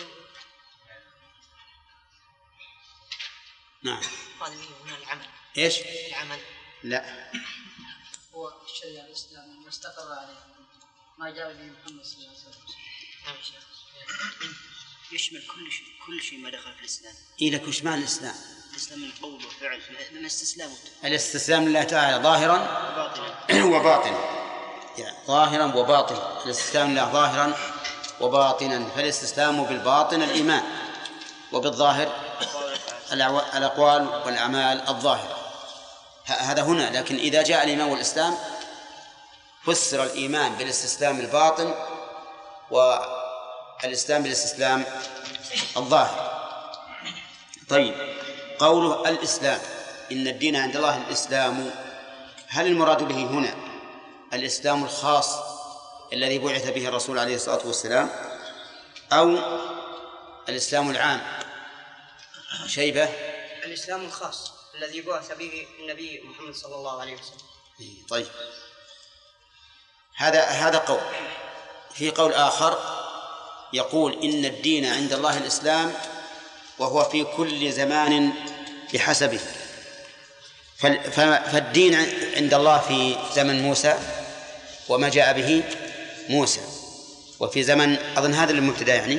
نعم قال هنا العمل. إيش؟ العمل لا هو الشريعة الإسلام ما استقر عليه ما جاء به محمد صلى الله عليه وسلم. نعم شيخ يشمل كل شيء ما دخل في الإسلام. لك وش معنى الإسلام؟ الإسلام من قول وفعل من استسلامه. الاستسلام لله تعالى ظاهرا وباطنا. يعني ظاهرا وباطنا. الاستسلام لله ظاهرا وباطنا، فالاستسلام بالباطن الإيمان، وبالظاهر الأقوال والأعمال الظاهرة. هذا هنا. لكن إذا جاء الإيمان والإسلام فسر الإيمان بالاستسلام الباطن والإسلام بالاستسلام الظاهر. طيب قوله الإسلام إن الدين عند الله الإسلام، هل المراد به هنا الإسلام الخاص الذي بعث به الرسول عليه الصلاة والسلام أو الإسلام العام؟ شيبة الإسلام الخاص الذي بعث به النبي محمد صلى الله عليه وسلم. طيب هذا قول. في قول آخر يقول إن الدين عند الله الإسلام وهو في كل زمان بحسبه. فالدين عند الله في زمن موسى وما جاء به موسى، وفي زمن أظن هذا المبتدأ يعني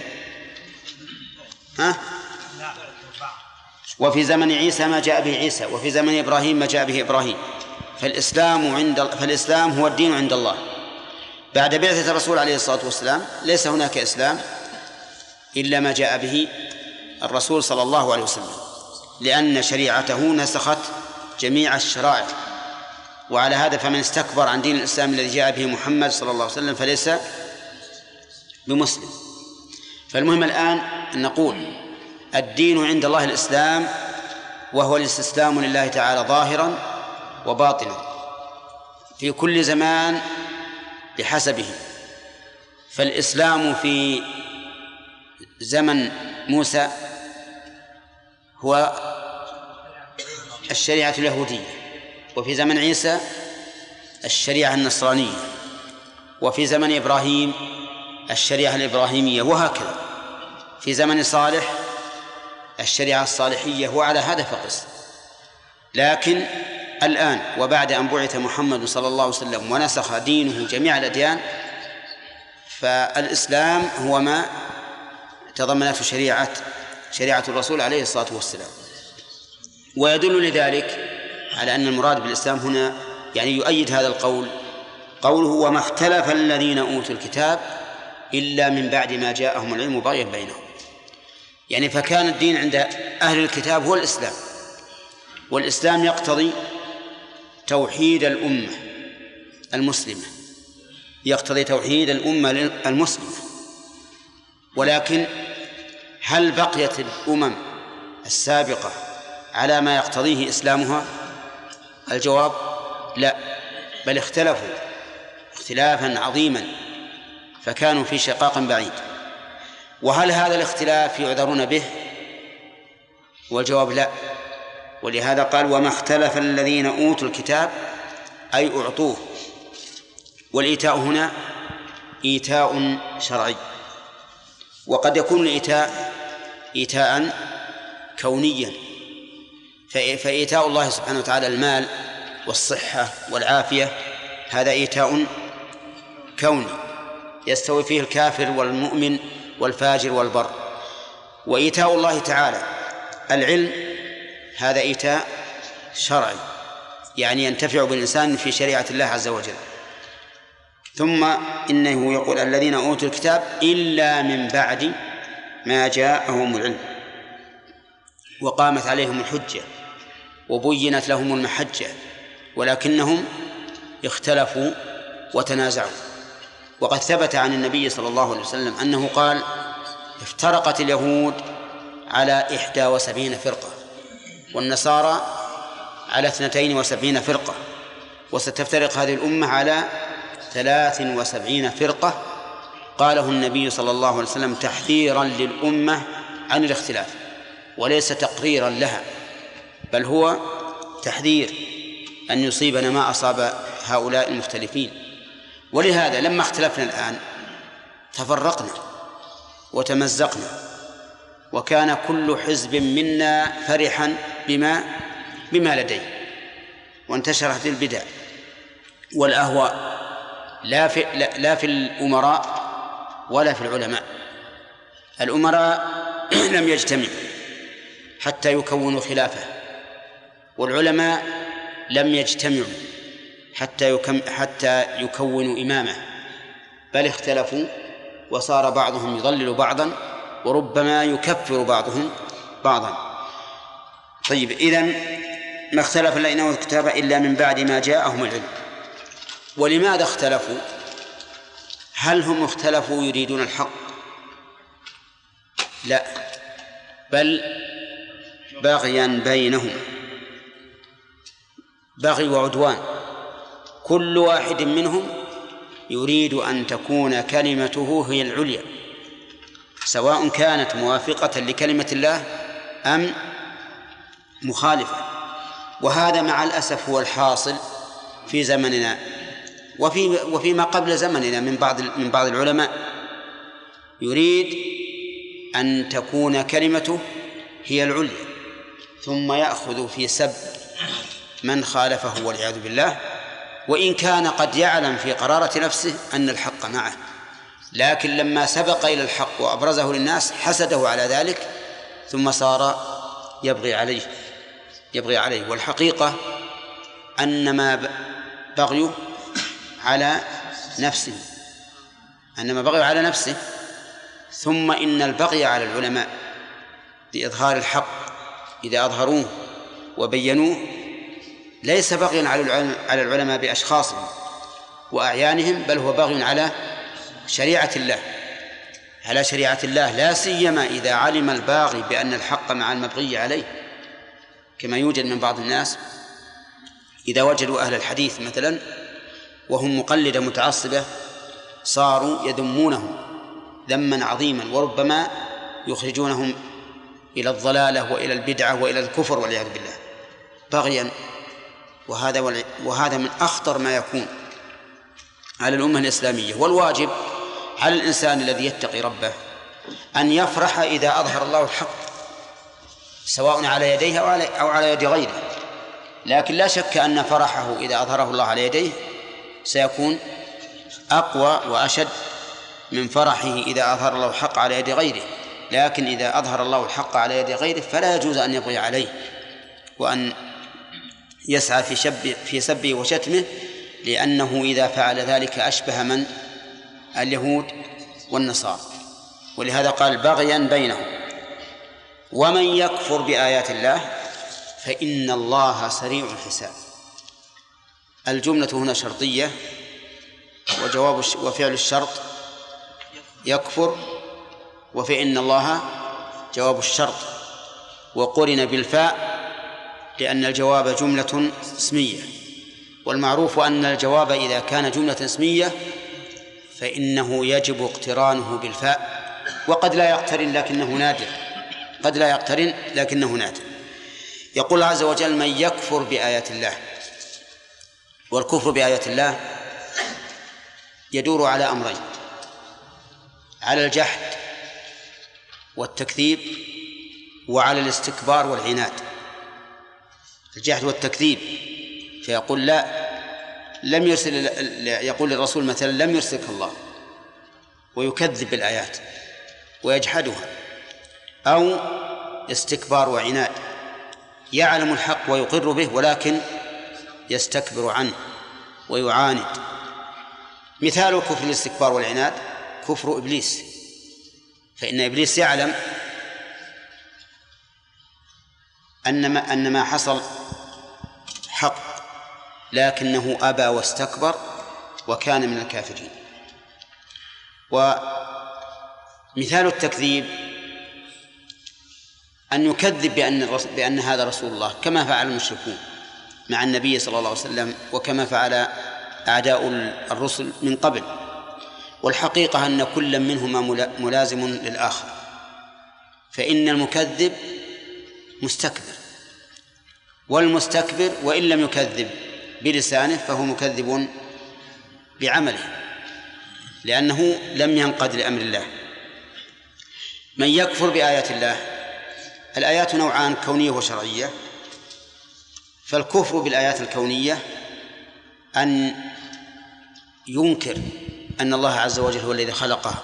وفي زمن عيسى ما جاء به عيسى، وفي زمن إبراهيم ما جاء به إبراهيم. فالإسلام هو الدين عند الله. بعد بعثة الرسول عليه الصلاة والسلام ليس هناك إسلام إلا ما جاء به الرسول صلى الله عليه وسلم، لأن شريعته نسخت جميع الشرائع. وعلى هذا فمن استكبر عن دين الإسلام الذي جاء به محمد صلى الله عليه وسلم فليس بمسلم. فالمهم الآن أن نقول الدين عند الله الإسلام، وهو الاستسلام لله تعالى ظاهرا وباطنا في كل زمان بحسبه. فالإسلام في زمن موسى هو الشريعة اليهودية، وفي زمن عيسى الشريعة النصرانية، وفي زمن إبراهيم الشريعة الإبراهيمية، وهكذا في زمن صالح الشريعة الصالحية، وعلى هذا فقس. لكن الآن وبعد أن بعث محمد صلى الله عليه وسلم ونسخ دينه جميع الأديان، فالإسلام هو ما تضمنته شريعة الرسول عليه الصلاة والسلام. ويدل لذلك على أن المراد بالإسلام هنا يعني يؤيد هذا القول قوله وما اختلف الذين أوتوا الكتاب إلا من بعد ما جاءهم العلم بغيا بينهم. يعني فكان الدين عند أهل الكتاب هو الإسلام، والإسلام يقتضي توحيد الأمة المسلمة، يقتضي توحيد الأمة المسلمة. ولكن هل بقيت الأمم السابقة على ما يقتضيه إسلامها؟ الجواب لا، بل اختلفوا اختلافا عظيما، فكانوا في شقاق بعيد. وهل هذا الاختلاف يعذرون به؟ والجواب لا. ولهذا قال وما اختلف الذين أوتوا الكتاب أي أعطوه. والإيتاء هنا إيتاء شرعي، وقد يكون الإيتاء إيتاء كونيا، فإيتاء الله سبحانه وتعالى المال والصحة والعافية هذا إيتاء كوني يستوي فيه الكافر والمؤمن والفاجر والبر. وإيتاء الله تعالى العلم هذا إيتاء شرعي، يعني ينتفع بالإنسان في شريعة الله عز وجل. ثم إنه يقول الذين أوتوا الكتاب إلا من بعد ما جاءهم العلم وقامت عليهم الحجة وبينت لهم المحجة ولكنهم اختلفوا وتنازعوا. وقد ثبت عن النبي صلى الله عليه وسلم أنه قال: افترقت اليهود على 71 فرقة والنصارى على 72 فرقة، وستفترق هذه الأمة على 73 فرقة. قاله النبي صلى الله عليه وسلم تحذيرا للأمة عن الاختلاف وليس تقريرا لها، بل هو تحذير أن يصيبنا ما أصاب هؤلاء المختلفين. ولهذا لما اختلفنا الآن تفرقنا وتمزقنا، وكان كل حزب منا فرحا بما لديه، وانتشرت البدع والأهواء لا في الأمراء ولا في العلماء. الأمراء لم يجتمعوا حتى يكونوا خلافة، والعلماء لم يجتمعوا حتى يكونوا إمامة، بل اختلفوا وصار بعضهم يضلل بعضا وربما يكفر بعضهم بعضا. طيب، إذن ما اختلف الذين أوتوا الكتاب إلا من بعد ما جاءهم العلم. ولماذا اختلفوا؟ هل هم اختلفوا يريدون الحق؟ لا، بل بغيا بينهم، بغي وعدوان. كل واحد منهم يريد أن تكون كلمته هي العليا، سواء كانت موافقة لكلمة الله أم مخالفة. وهذا مع الأسف هو الحاصل في زمننا وفيما قبل زمننا من بعض العلماء، يريد أن تكون كلمته هي العليا ثم يأخذ في سب من خالفه والعياذ بالله، وإن كان قد يعلم في قرارة نفسه أن الحق معه، لكن لما سبق إلى الحق وأبرزه للناس حسده على ذلك ثم صار يبغي عليه. والحقيقة أنما بغيه على نفسه، ثم إن البغي على العلماء بإظهار الحق إذا أظهروه وبينوه ليس بغيا على العلماء بأشخاصهم وأعيانهم، بل هو بغي على شريعة الله، لا سيما إذا علم الباغي بأن الحق مع المبغي عليه، كما يوجد من بعض الناس إذا وجدوا أهل الحديث مثلا وهم مقلدة متعصبة صاروا يذمونهم ذما عظيما، وربما يخرجونهم إلى الضلالة وإلى البدعة وإلى الكفر والعياذ بالله بغيا. وهذا من أخطر ما يكون على الأمة الإسلامية. والواجب على الإنسان الذي يتقي ربه أن يفرح إذا أظهر الله الحق، سواء على يديه أو على يد غيره، لكن لا شك أن فرحه إذا أظهره الله على يديه سيكون أقوى وأشد من فرحه إذا أظهر الله الحق على يد غيره. لكن إذا أظهر الله الحق على يد غيره فلا يجوز أن يبغي عليه وأن يسعى في سبه وشتمه، لأنه إذا فعل ذلك أشبه من اليهود والنصارى. ولهذا قال بغيا بينهم. ومن يكفر بآيات الله فإن الله سريع الحساب. الجملة هنا شرطية، وفعل الشرط يكفر، وفإن الله جواب الشرط، وقرن بالفاء لأن الجواب جملة اسمية، والمعروف أن الجواب إذا كان جملة اسمية فإنه يجب اقترانه بالفاء، وقد لا يقترن لكنه نادر. يقول عز وجل من يكفر بآيات الله. والكفر بآيات الله يدور على أمرين: على الجحد والتكذيب، وعلى الاستكبار والعناد. الجحد والتكذيب، فيقول لم يرسل، يقول للرسول مثلا لم يرسلك الله، ويكذب بالآيات ويجحدها. أو استكبار وعناد، يعلم الحق ويقر به ولكن يستكبر عنه ويعاند. مثال كفر الاستكبار والعناد كفر إبليس، فإن إبليس يعلم أن ما حصل حق، لكنه أبى واستكبر وكان من الكافرين. ومثال التكذيب أن يكذب بأن هذا رسول الله، كما فعل المشركون مع النبي صلى الله عليه وسلم، وكما فعل أعداء الرسل من قبل. والحقيقة أن كل منهما ملازم للآخر، فإن المكذب مستكبر، والمستكبر وإن لم يكذب بلسانه فهو مكذب بعمله، لأنه لم ينقد لأمر الله. من يكفر بآيات الله، الآيات نوعان، كونية وشرعية. فالكفر بالآيات الكونية أن ينكر أن الله عز وجل هو الذي خلقه،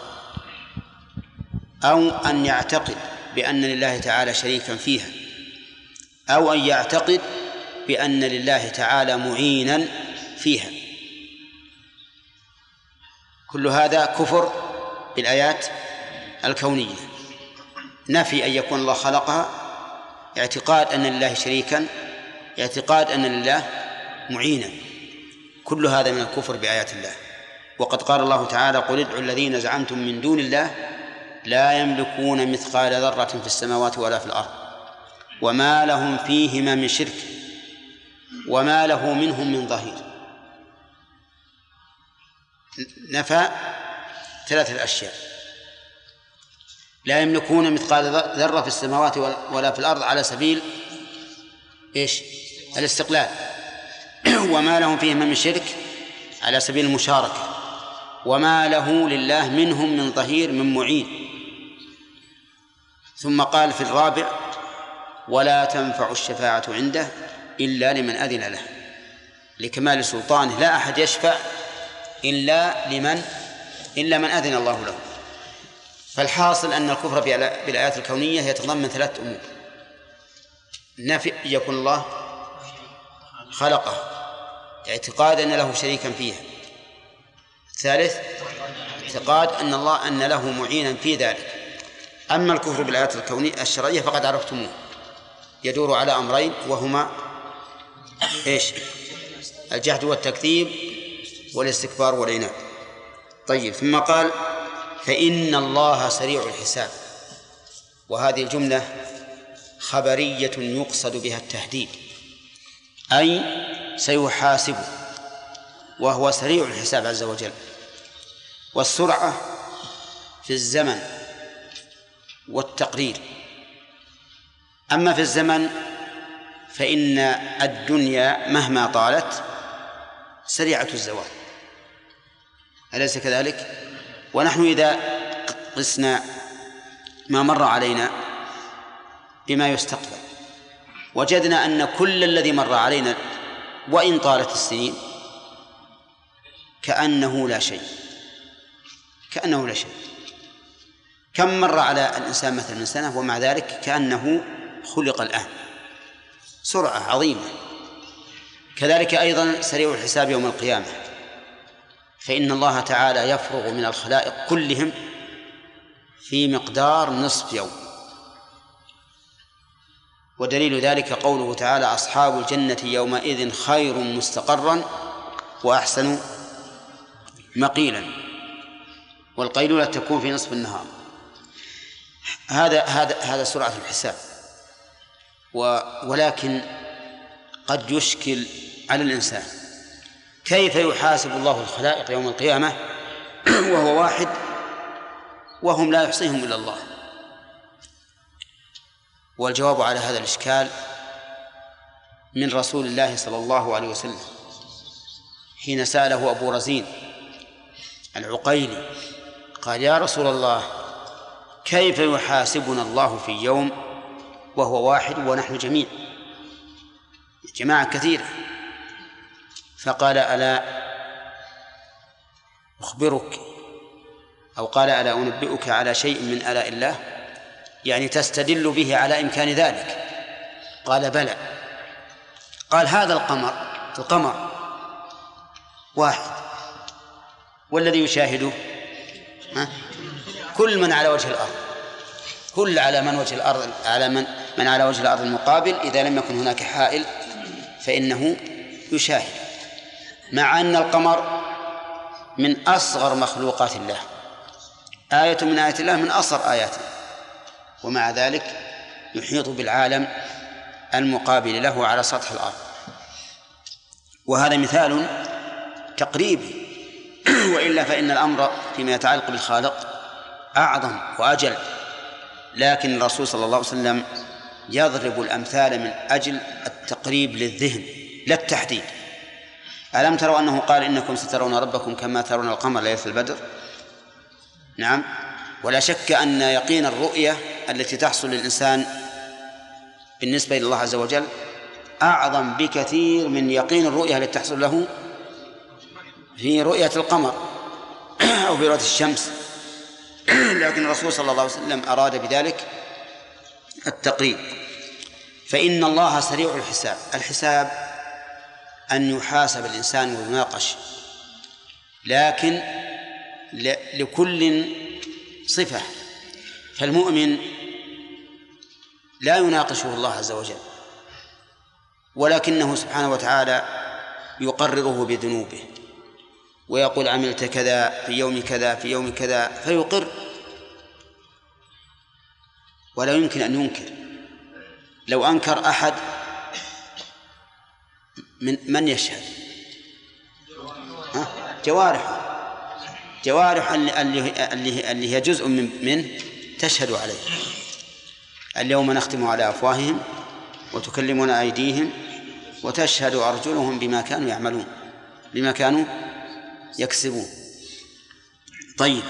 أو أن يعتقد بأن لله تعالى شريكا فيها، أو أن يعتقد بأن لله تعالى معينا فيها. كل هذا كفر بالآيات الكونية. نفي أن يكون الله خلقها، اعتقاد أن لله شريكا، اعتقاد أن لله معينا، كل هذا من الكفر بآيات الله. وقد قال الله تعالى: قل ادعوا الذين زعمتم من دون الله لا يملكون مثقال ذرة في السماوات ولا في الأرض وما لهم فيهما من شرك وما له منهم من ظهير. نفى ثلاثة أشياء: لا يملكون مثقال ذرة في السماوات ولا في الأرض على سبيل الاستقلال، وما لهم فيهما من شرك على سبيل المشاركة، وما له لله منهم من ظهير من معين. ثم قال في الرابع: ولا تنفع الشفاعة عنده إلا لمن أذن له، لكمال سلطانه، لا أحد يشفع إلا من أذن الله له. فالحاصل أن الكفر بالآيات الكونية يتضمن ثلاث أمور: نفي يكون الله خلقه، اعتقاد أن له شريكا فيها، ثالث اعتقاد أن له معينا في ذلك. أما الكفر بالآيات الكونية الشرعية فقد عرفتموه، يدور على أمرين، وهما الجحد والتكذيب والاستكبار والعناد. طيب، ثم قال: فإن الله سريع الحساب. وهذه الجملة خبرية يقصد بها التهديد، أي سيحاسب، وهو سريع الحساب عز وجل. والسرعة في الزمن والتقرير. أما في الزمن فإن الدنيا مهما طالت سريعة الزوال، أليس كذلك؟ ونحن إذا قسنا ما مر علينا بما يستقبل وجدنا أن كل الذي مر علينا وإن طالت السنين كأنه لا شيء. كم مر على الإنسان مثلا من سنة ومع ذلك كأنه خلق الآن، سرعة عظيمة. كذلك أيضا سريع الحساب يوم القيامة، فإن الله تعالى يفرغ من الخلائق كلهم في مقدار نصف يوم. ودليل ذلك قوله تعالى: أصحاب الجنة يومئذ خير مستقرا وأحسن مقيلا. والقيلولة تكون في نصف النهار. هذا سرعة الحساب. ولكن قد يشكل على الإنسان كيف يحاسب الله الخلائق يوم القيامة وهو واحد وهم لا يحصيهم إلا الله. والجواب على هذا الإشكال من رسول الله صلى الله عليه وسلم حين سأله أبو رزين العقيلي قال: يا رسول الله، كيف يحاسبنا الله في يوم وهو واحد ونحن جماعة كثيرة؟ فقال: ألا أخبرك، أو قال: ألا أنبئك على شيء من آلاء الله؟ يعني تستدل به على إمكان ذلك؟ قال بلى. قال هذا القمر واحد، والذي يشاهده كل من على وجه الأرض، كل على من وجه الأرض، على من على وجه الأرض المقابل، إذا لم يكن هناك حائل فإنه يشاهد، مع أن القمر من أصغر مخلوقات الله، آية من آيات الله، من أصغر آياته، ومع ذلك يحيط بالعالم المقابل له على سطح الأرض. وهذا مثال تقريبي، وإلا فإن الأمر فيما يتعلق بالخالق أعظم وأجل، لكن الرسول صلى الله عليه وسلم يضرب الأمثال من أجل التقريب للذهن لا التحديد. ألم تروا أنه قال إنكم سترون ربكم كما ترون القمر ليلة البدر؟ نعم. ولا شك أن يقين الرؤية التي تحصل للإنسان بالنسبة إلى الله عز وجل أعظم بكثير من يقين الرؤية التي تحصل له في رؤية القمر أو في رؤية الشمس. لكن الرسول صلى الله عليه وسلم أراد بذلك التقريب. فإن الله سريع الحساب. الحساب أن يحاسب الإنسان ويناقش، لكن لكل صفة. فالمؤمن لا يناقشه الله عز وجل، ولكنه سبحانه وتعالى يقرره بذنوبه ويقول عملت كذا في يوم كذا في يوم كذا، فيقر ولا يمكن أن ينكر. لو أنكر أحد من يشهد؟ جوارح اللي هي جزء منه تشهد عليه. اليوم نختم على أفواههم وتكلمنا أيديهم وتشهد أرجلهم بما كانوا يعملون، بما كانوا يكسبون. طيب،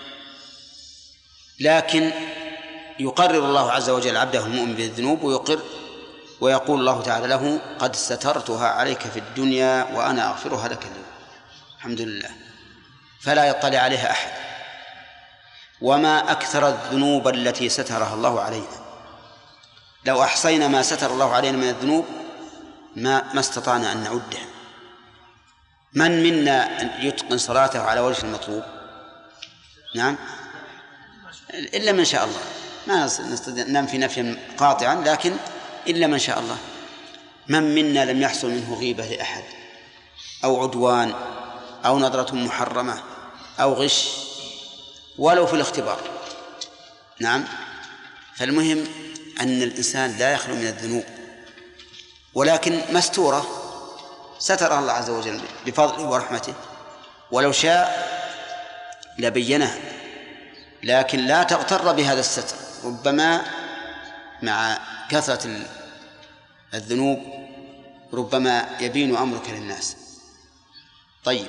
لكن يقرر الله عز وجل عبده المؤمن بالذنوب ويقر، ويقول الله تعالى له قد سترتها عليك في الدنيا وأنا أغفرها لك اليوم، الحمد لله، فلا يطلع عليها أحد. وما أكثر الذنوب التي سترها الله علينا. لو أحصينا ما ستر الله علينا من الذنوب ما استطعنا أن نعدها. من منا يتقن صلاته على وجه المطلوب؟ نعم، إلا من شاء الله. ما نستطيع ننفي نفيا قاطعا، لكن إلا من شاء الله. من منا لم يحصل منه غيبة لأحد أو عدوان أو نظرة محرمة أو غش ولو في الاختبار؟ نعم. فالمهم أن الإنسان لا يخلو من الذنوب، ولكن مستورة سترها الله عز وجل بفضله ورحمته، ولو شاء لبينها، لكن لا تغتر بهذا الستر. ربما مع كثرة الذنوب ربما يبين أمرك للناس. طيب،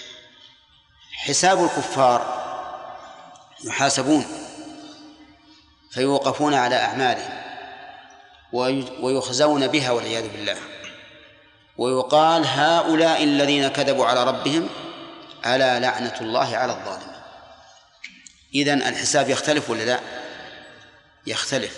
حساب الكفار يحاسبون فيوقفون على أعمالهم ويخزون بها والعياذ بالله، ويقال هؤلاء الذين كذبوا على ربهم ألا لعنة الله على الظالمين. إذن الحساب يختلف ولا لا؟ يختلف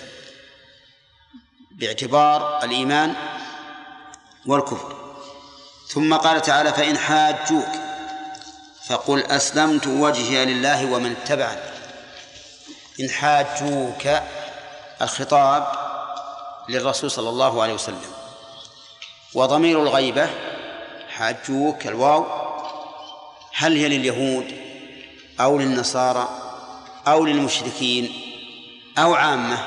باعتبار الإيمان والكفر. ثم قال تعالى فإن حاجوك فقل أسلمت وجهي لله ومن اتبعني. إن حاجوك الخطاب للرسول صلى الله عليه وسلم، وضمير الغيبة حاجوك الواو هل هي لليهود أو للنصارى أو للمشركين أو عامة؟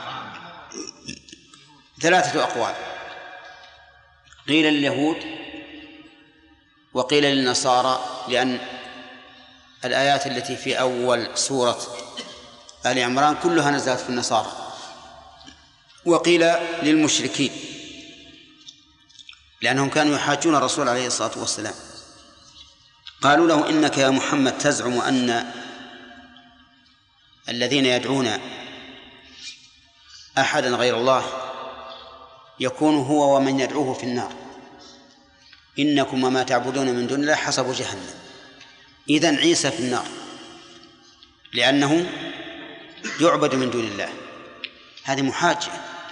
ثلاثة أقوال، قيل لليهود وقيل للنصارى، لأن الآيات التي في أول سورة آل عمران كلها نزلت في النصارى، وقيل للمشركين لأنهم كانوا يحاجون الرسول عليه الصلاة والسلام. قالوا له إنك يا محمد تزعم أن الذين يدعون أحدا غير الله يكون هو ومن يدعوه في النار، إنكم وما تعبدون من دون الله حسب جهنم. إذن عيسى في النار لأنه يعبد من دون الله. هذه محاجة.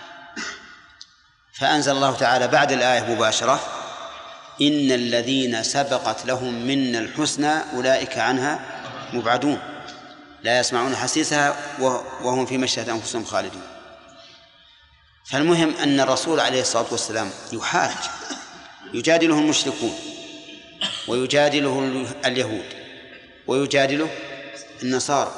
فأنزل الله تعالى بعد الآية مباشرة: إن الذين سبقت لهم منا الحسنى أولئك عنها مبعدون لا يسمعون حسيسها وهم في مشهد أنفسهم خالدون. فالمهم أن الرسول عليه الصلاة والسلام يحاج، يجادله المشركون ويجادله اليهود ويجادله النصارى،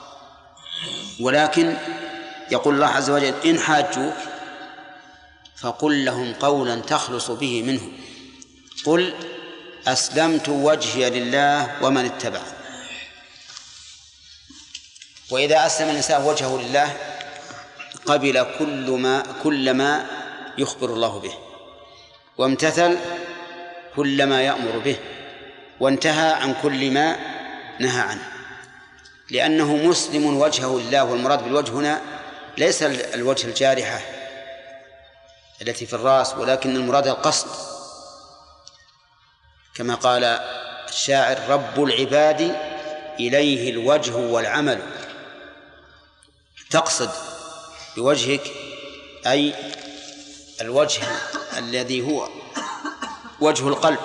ولكن يقول الله عز وجل: إن حاجوك فقل لهم قولا تخلص به منهم، قل أسلمت وجهي لله ومن اتبع. وإذا أسلم الإنسان وجهه لله قبل كل ما يخبر الله به، وامتثل كل ما يأمر به، وانتهى عن كل ما نهى عنه، لأنه مسلم وجهه لله. والمراد بالوجه هنا ليس الوجه الجارحة التي في الرأس، ولكن المراد القصد، كما قال الشاعر: رب العباد إليه الوجه والعمل. تقصد بوجهك أي الوجه الذي هو وجه القلب،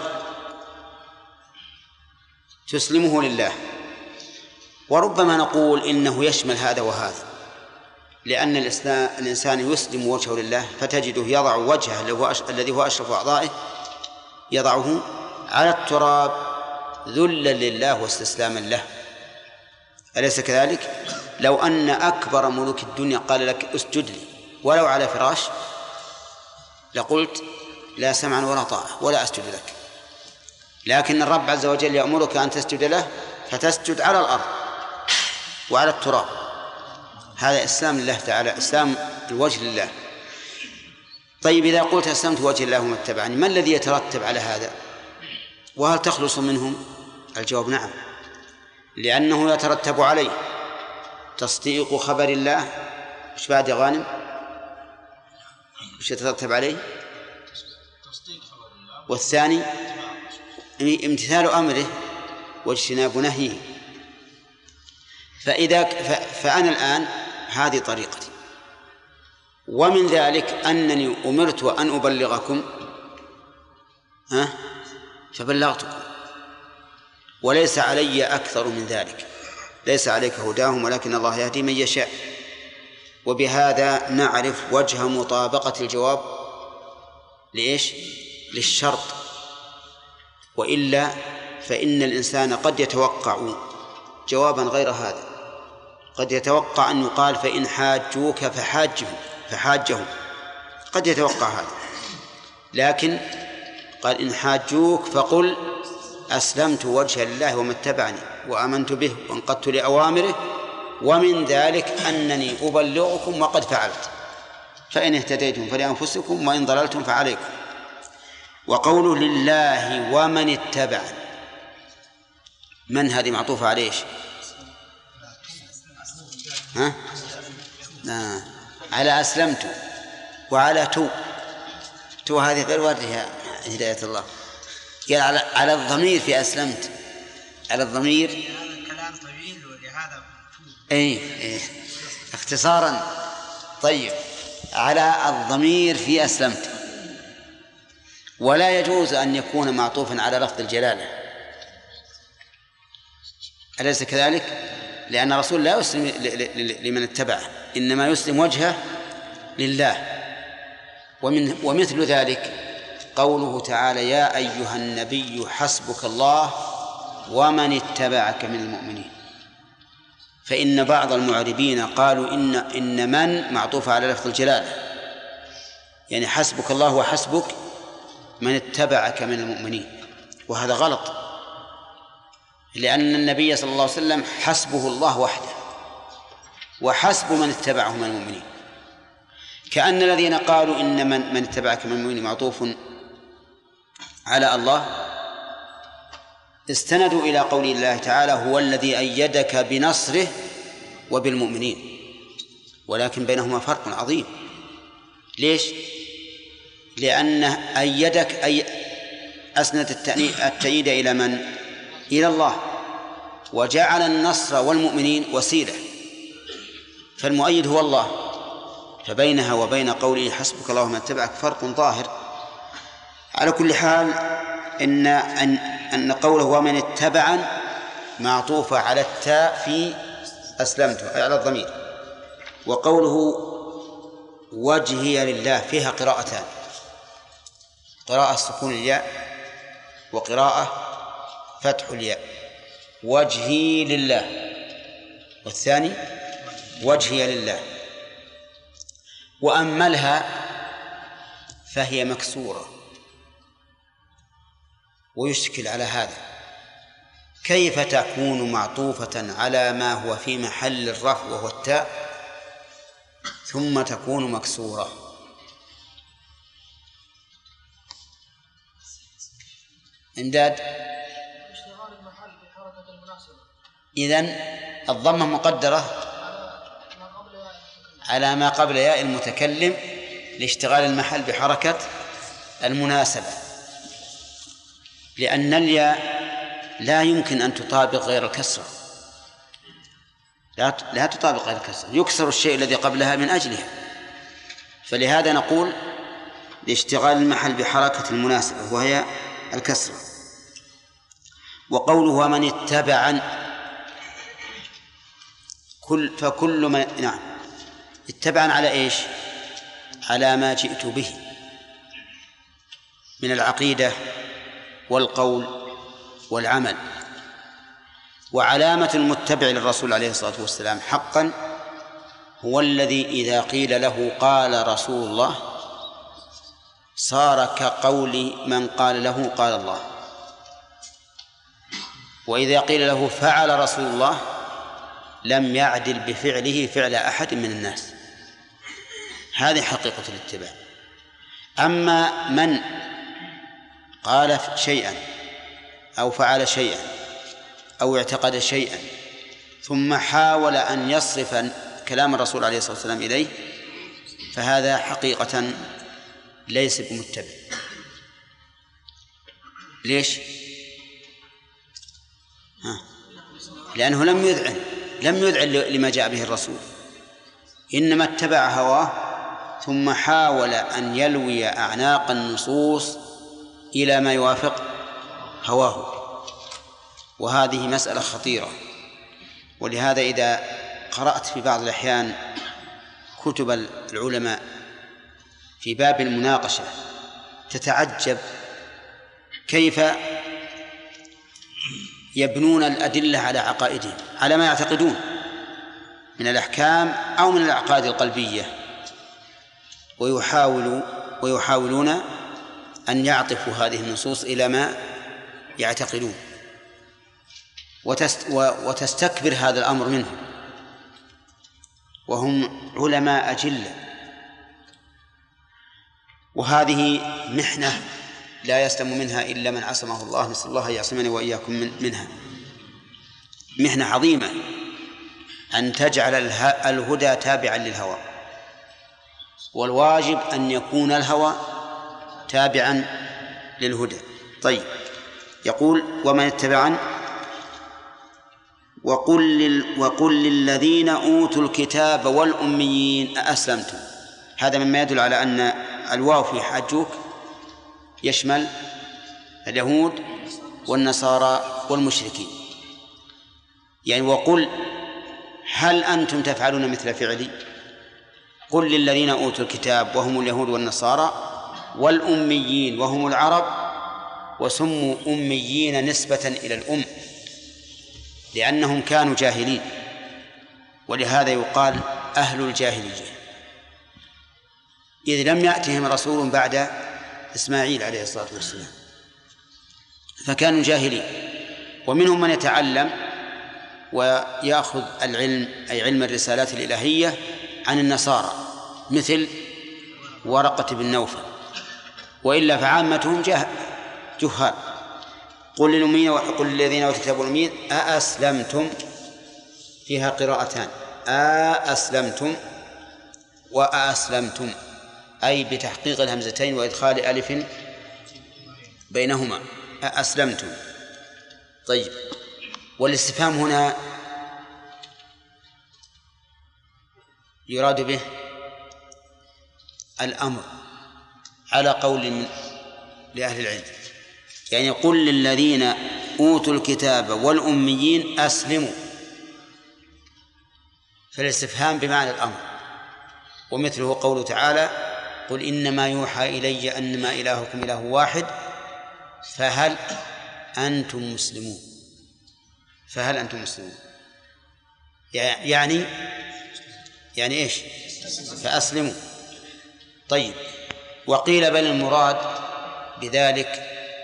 تسلمه لله. وربما نقول إنه يشمل هذا وهذا، لأن الإنسان يسلم وجهه لله فتجده يضع وجهه الذي هو أشرف أعضائه يضعه على التراب ذلا لله واستسلاما له، أليس كذلك؟ لو أن أكبر ملوك الدنيا قال لك اسجد لي ولو على فراش لقلت لا سمعا ولا طاعة ولا أسجد لك، لكن الرب عز وجل يأمرك أن تسجد له فتسجد على الأرض وعلى التراب. هذا إسلام لله تعالى، إسلام الوجه لله. طيب إذا قلت أسلمت وجه الله ومن اتبعني، ما الذي يترتب على هذا؟ وهل تخلص منهم؟ الجواب نعم، لأنه يترتب عليه تصديق خبر الله. إيش بعد يا غانم؟ إيش يترتب عليه؟ والثاني امتثال أمره واجتناب نهيه. فأنا الآن هذه طريقتي، ومن ذلك أنني أمرت أن أبلغكم فبلغتكم، وليس علي أكثر من ذلك. ليس عليك هداهم ولكن الله يهدي من يشاء. وبهذا نعرف وجه مطابقة الجواب لإيش؟ للشرط، وإلا فإن الإنسان قد يتوقع جوابا غير هذا، قد يتوقع أن يقال فإن حاجوك فحاجهم، قد يتوقع هذا، لكن قال إن حاجوك فقل أسلمت وجه لله وما اتبعني وآمنت به وانقدت لأوامره ومن ذلك أنني أبلغكم وقد فعلت، فإن اهتديتم فلأنفسكم وإن ضللتم فعليكم. وقوله لله ومن اتبعني، من هذه معطوفة على إيش؟ على أسلمت وعلى تو هذه غير واردة هداية الله. قال على الضمير في أسلمت، على الضمير. هذا كلام طويل ولهذا إيه اختصارا. طيب، على الضمير في أسلمت، ولا يجوز أن يكون معطوفا على لفظ الجلالة، أليس كذلك؟ لأن الرسول لا يسلم لمن اتبعه، إنما يسلم وجهه لله. ومثل ذلك قوله تعالى يا أيها النبي حسبك الله ومن اتبعك من المؤمنين. فإن بعض المعربين قالوا إن من معطوفة على لفظ الجلالة، يعني حسبك الله وحسبك من اتبعك من المؤمنين، وهذا غلط، لأن النبي صلى الله عليه وسلم حسبه الله وحده وحسب من اتبعه من المؤمنين. كأن الذين قالوا إن من اتبعك من المؤمنين معطوف على الله استندوا إلى قول الله تعالى هو الذي أيدك بنصره وبالمؤمنين، ولكن بينهما فرق عظيم. ليش؟ لأنه أيدك أي أسند التأييد إلى من؟ إلى الله، وجعل النصر والمؤمنين وسيلة، فالمؤيد هو الله فبينها وبين قوله حسبك الله ومن اتبعك فرق ظاهر. على كل حال أن قوله ومن اتبعا معطوفة على التاء في أسلمت أي على الضمير، وقوله وجهي لله فيها قراءتان، قراءة سكون الياء وقراءة فتح الياء، وجهي لله، والثاني وجهي لله. وأملها فهي مكسورة، ويشكل على هذا كيف تكون معطوفة على ما هو في محل الرفع وهو التاء ثم تكون مكسورة؟ إمداد. إذن الضمة مقدرة على ما قبل ياء المتكلم لاشتغال المحل بحركة المناسبة، لأن الياء لا يمكن أن تطابق غير الكسرة، لا تطابق غير الكسرة، يكسر الشيء الذي قبلها من أجلها، فلهذا نقول لاشتغال المحل بحركة المناسبة وهي الكسرة. وقوله ومن اتبعا فكل من نعم اتبعا على إيش؟ على ما جئت به من العقيدة والقول والعمل. وعلامة المتبع للرسول عليه الصلاة والسلام حقا هو الذي إذا قيل له قال رسول الله صار كقول من قال له قال الله، وإذا قيل له فعل رسول الله لم يعدل بفعله فعل أحد من الناس. هذه حقيقة الاتباع. أما من قال شيئا أو فعل شيئا أو اعتقد شيئا ثم حاول أن يصرف كلام الرسول عليه الصلاة والسلام إليه فهذا حقيقة ليس بمتبع. ليش؟ لأنه لم يذعن لما جاء به الرسول، إنما اتبع هواه ثم حاول أن يلوي أعناق النصوص إلى ما يوافق هواه، وهذه مسألة خطيرة. ولهذا إذا قرأت في بعض الأحيان كتب العلماء في باب المناقشة تتعجب كيف يبنون الأدلة على عقائدهم، على ما يعتقدون من الأحكام أو من الأعقاد القلبية، ويحاولون أن يعطفوا هذه النصوص إلى ما يعتقدون، وتستكبر هذا الأمر منهم، وهم علماء أجلة. وهذه محنة لا يسلم منها إلا من عصمه الله، نسأل الله يعصمنا وإياكم منها. محنة عظيمة أن تجعل الهدى تابعا للهوى، والواجب أن يكون الهوى تابعا للهدى. طيب، يقول ومن اتبعن وقل للذين أوتوا الكتاب والأميين أأسلمتم. هذا مما يدل على أن الواو في حاجوك يشمل اليهود والنصارى والمشركين. يعني وقل هل أنتم تفعلون مثل فعلي؟ قل للذين أوتوا الكتاب وهم اليهود والنصارى والأميين وهم العرب، وسموا أميين نسبة إلى الأم لأنهم كانوا جاهلين، ولهذا يقال أهل الجاهلية، إذ لم يأتهم رسول بعد إسماعيل عليه الصلاة والسلام، فكانوا جاهلين. ومنهم من يتعلم ويأخذ العلم أي علم الرسالات الإلهية عن النصارى مثل ورقة بن نوفل، وإلا فعامتهم جهال. قل للأمين وقل للذين أوتوا الكتاب والأمين أأسلمتم، فيها قراءتان، أأسلمتم وأسلمتم، أي بتحقيق الهمزتين وإدخال ألف بينهما، أأسلمتم. طيب، والاستفهام هنا يراد به الأمر على قول لأهل العلم، يعني قل للذين أوتوا الكتاب والأميين أسلموا، فالاستفهام بمعنى الأمر. ومثله قوله تعالى قل إنما يوحى إلي أنما إلهكم إله واحد فهل أنتم مسلمون. فهل أنتم مسلمون يعني إيش؟ فأسلموا. طيب، وقيل بل المراد بذلك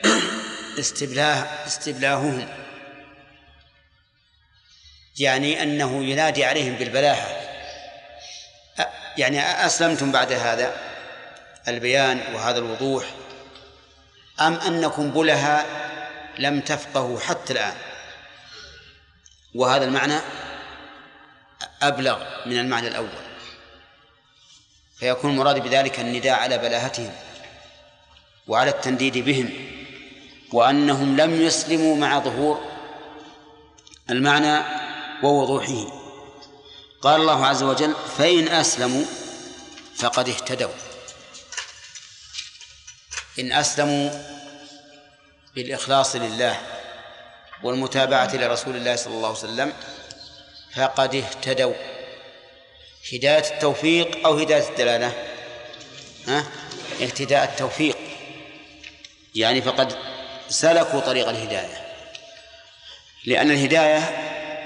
استبلاههم، يعني أنه ينادي عليهم بالبلاهة، يعني أسلمتم بعد هذا البيان وهذا الوضوح أم أنكم بلها لم تفقهوا حتى الآن؟ وهذا المعنى أبلغ من المعنى الأول، فيكون المراد بذلك النداء على بلاهتهم وعلى التنديد بهم، وأنهم لم يسلموا مع ظهور المعنى ووضوحه. قال الله عز وجل فإن أسلموا فقد اهتدوا. إن أسلموا بالإخلاص لله والمتابعة لرسول الله صلى الله عليه وسلم فقد اهتدوا. هداية التوفيق أو هداية الدلالة؟ اهتداء التوفيق، يعني فقد سلكوا طريق الهداية، لأن الهداية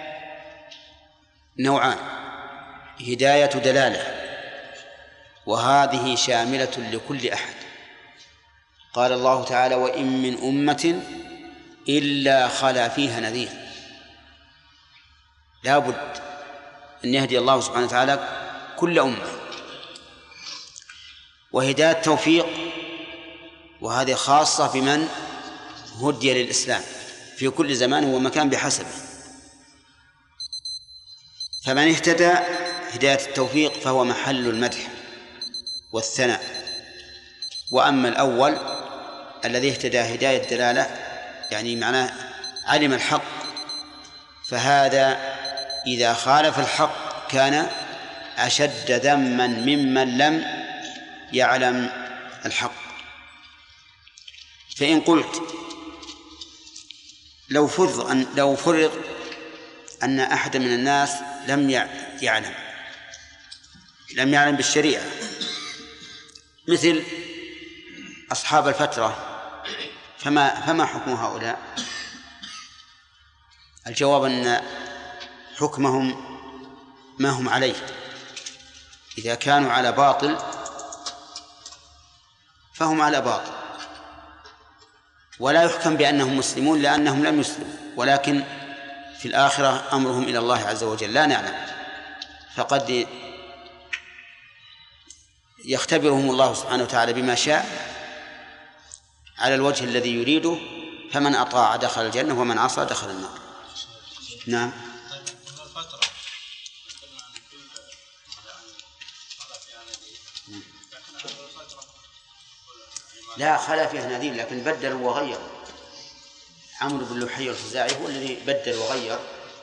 نوعان: هداية دلالة، وهذه شاملة لكل أحد. قال الله تعالى وإن من أمة إلا خلا فيها نذير. لا بد أن يهدي الله سبحانه وتعالى كل أمة. وهداية التوفيق، وهذه خاصة بمن هدي للإسلام في كل زمان ومكان بحسبه. فمن اهتدى هداية التوفيق فهو محل المدح والثناء. وأما الأول الذي اهتدى هداية الدلالة، يعني معناه علم الحق، فهذا إذا خالف الحق كان أشد ذما ممن لم يعلم الحق. فإن قلت لو فرض أن أحد من الناس لم يعلم بالشريعة، مثل أصحاب الفترة، فما حكم هؤلاء؟ الجواب أن حكمهم ما هم عليه. إذا كانوا على باطل فهم على باطل، ولا يحكم بأنهم مسلمون لأنهم لم يسلموا، ولكن في الآخرة أمرهم إلى الله عز وجل لا نعلم، فقد يختبرهم الله سبحانه وتعالى بما شاء على الوجه الذي يريده، فمن أطاع دخل الجنة ومن عصى دخل النار. نعم. لا خلا فيها نذير، لكن بدلوا وغيروا. عمرو بن لحي الخزاعي هو الذي بدل وغير.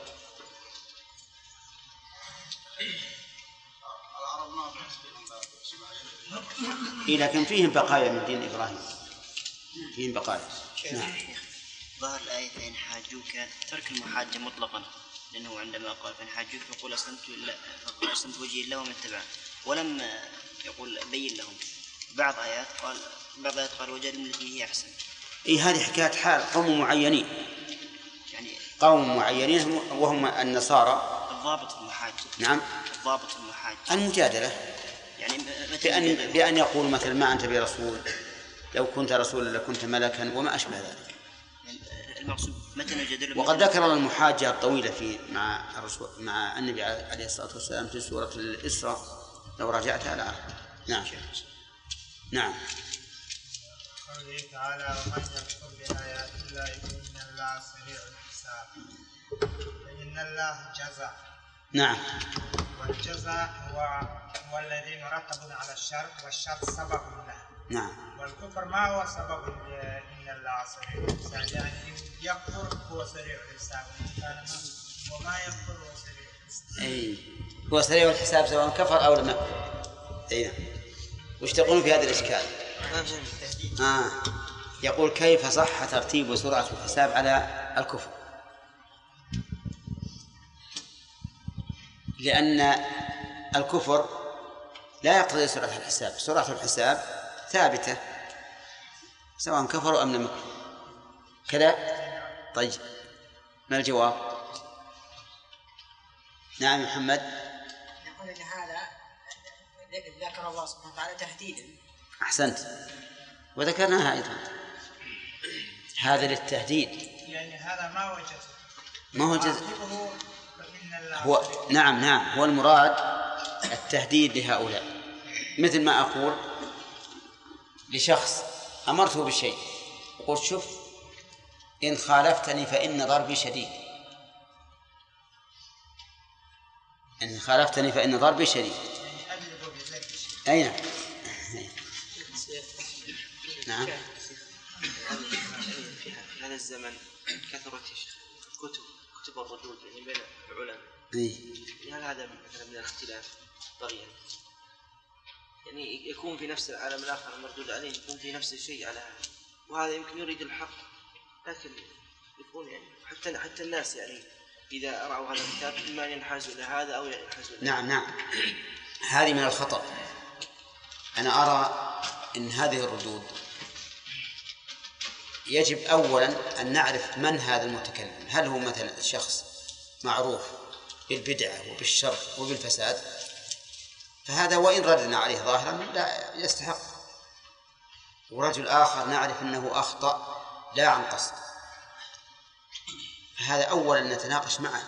لكن فيهم بقايا من دين إبراهيم، فيهم بقايا. نعم. ظهر الآية فإن حاجوك ترك المحاجة مطلقا، لأنه عندما قال فإن حاجوك فقل أسلمت وجهي لله ومن اتبعني، ولم يقول بين لهم. بعض آيات قال وجادلهم التي هي أحسن. هذه حكاية حال قوم معينين، يعني قوم معينين وهم النصارى. الضابط في المحاجة. نعم. الضابط في المحاجة المجادلة، يعني بأن يقول مثل ما أنت برسول، لو كنت رسولا لكنت ملكا وما أشبه ذلك. المقصود متى نجادل. وقد ذكر المحاجة الطويلة مع النبي عليه الصلاة والسلام في سورة الإسراء لو راجعتها على عرض. نعم. نعم. قوله تعالى ومن يكفر بآيات الله فإن الله سريع الحساب. فإن الله جزاء. نعم. والجزاء هو الذي مرتب على الشر، والشر سبب له. نعم. والكفر ما هو سبب إن الله سريع الحساب، يعني يكفر هو سريع الحساب، وما يكفر هو سريع الحساب. هو سريع الحساب سواء كفر أو لم يكفر. وش تقولون في هذا الإشكال؟ يقول كيف صح ترتيب سرعة الحساب على الكفر؟ لأن الكفر لا يقتضي سرعة الحساب، سرعة الحساب ثابتة سواء كفروا أم لم يكفروا كذا. طيب ما الجواب؟ نعم محمد. نقول أن هذا ذكر الله سبحانه وتعالى تهديدا. أحسنت، وذكرناها أيضا، هذا للتهديد يعني هذا ما هو جزء، ما هو جزء، هو نعم هو المراد التهديد لهؤلاء. مثل ما أقول لشخص أمرته بالشيء وقلت شوف إن خالفتني فإن ضربي شديد، إن خالفتني فإن ضربي شديد. أي نعم. نعم. في هذا الزمن كثرت كتب الردود يعني بين العلماء. هل هذا مثلا من الاختلاف طغيا؟ يعني يكون في نفس العالم الآخر المردود عليه يكون في نفس الشيء على هذا، وهذا يمكن يريد الحق لكن يكون يعني حتى الناس يعني إذا رأوا هذا الكتاب إما أن ينحازوا إلى هذا أو ينحازوا إلى هذا. نعم هذه من الخطأ. أنا أرى أن هذه الردود يجب أولا أن نعرف من هذا المتكلم، هل هو مثلا شخص معروف بالبدعة وبالشر وبالفساد، فهذا وإن ردنا عليه ظاهرا لا يستحق، ورجل آخر نعرف أنه أخطأ لا عن قصد، فهذا أولا نتناقش معه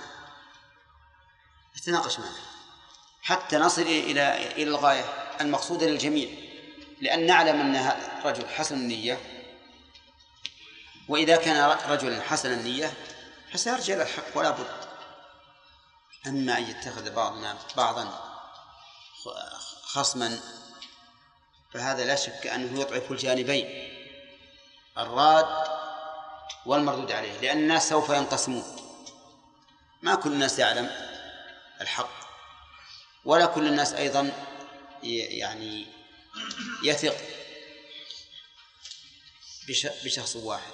حتى نصل إلى الغاية المقصودة للجميع، لأن نعلم أن هذا رجل حسن النية، وإذا كان رجلا حسن النية فسيرجع إلى الحق ولا بد. أما أن يتخذ بعضنا بعضا خصما فهذا لا شك أنه يضعف الجانبين الراد والمردود عليه، لأن الناس سوف ينقسمون، ما كل الناس يعلم الحق ولا كل الناس أيضا يعني يثق بشخص واحد.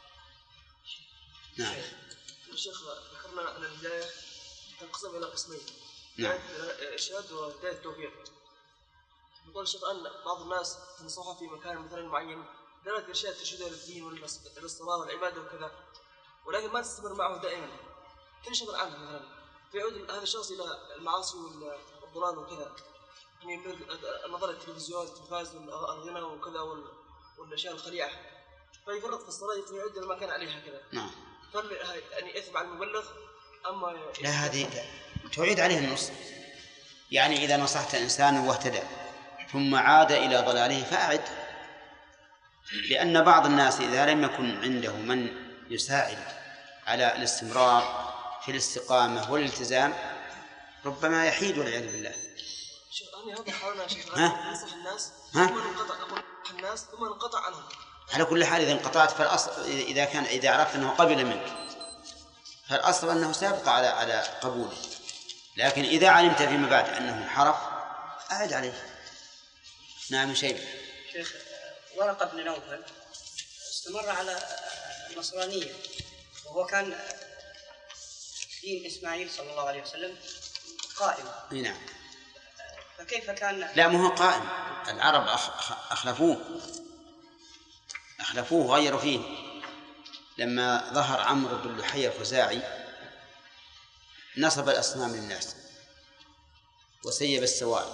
نعم. الشيخ ذكرنا أن الهداية تنقسم إلى قسمين. نعم. الإرشاد وهداية التوفيق. يقول الشيخ أن بعض الناس تنصحه في مكان مثلا معين دلالة إرشاد ترشده للدين والصلاة والعبادة وكذا، ولكن ما تستمر معه دائما، تنشغل عنه مثلا، فيعود هذا الشخص إلى المعاصي والضلال وكذا، يعني النظر التلفزيون التلفاز والغنى وكذا والأشياء الخليعة، فيفرط في الصلاة فيعود إلى ما كان عليه هكذا. نعم. يعني إثم على المبلغ أما لا هذه تعيد عليه النص، يعني إذا نصحت إنسانا واهتدى ثم عاد إلى ضلاله فأعد، لأن بعض الناس إذا لم يكن عنده من يساعد على الاستمرار في الاستقامة والالتزام ربما يحيد والعياذ بالله. شيخ أنا هذا حاولنا يا شيخ ننصح الناس ثم ننقطع عنهم. على كل حال إذا انقطعت فالأصل إذا عرفت أنه قبل منك فالأصل أنه سابق على قبوله، لكن إذا علمت فيما بعد أنه انحرف أعد عليه. نعم شيء. شيخ ورقة بن نوفل استمر على النصرانية وهو كان دين إسماعيل صلى الله عليه وسلم قائم. نعم. فكيف كان؟ لا مو قائم، العرب أخلفوه وغيروا فيه لما ظهر عمرو بن لحي الخزاعي نصب الأصنام للناس وسيب السوائل،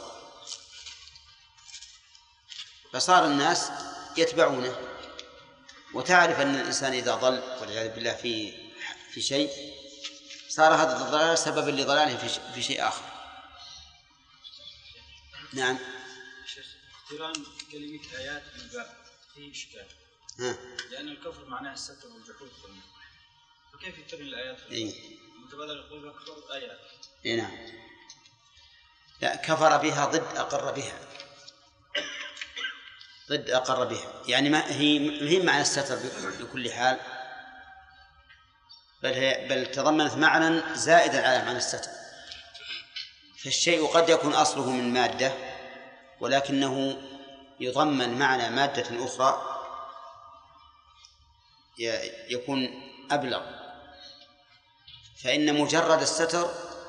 فصار الناس يتبعونه، وتعرف أن الإنسان إذا ضل والعياذ بالله في شيء صار هذا الضلال سببا لضلاله في شيء آخر. نعم. شيخ اقتران كلمة آيات مباحة فيه إشكال، لأن الكفر معناه الستر والجحود، فكيف يقترن الآيات؟ متبادل يقول كفر آيات. نعم. لا كفر بها ضد أقر بها، يعني ما هي معنى الستر بكل حال، بل تضمنت معنى زائدا على معنى الستر. فالشيء قد يكون أصله من مادة ولكنه يضمن معنى مادة أخرى يكون أبلغ، فإن مجرد الستر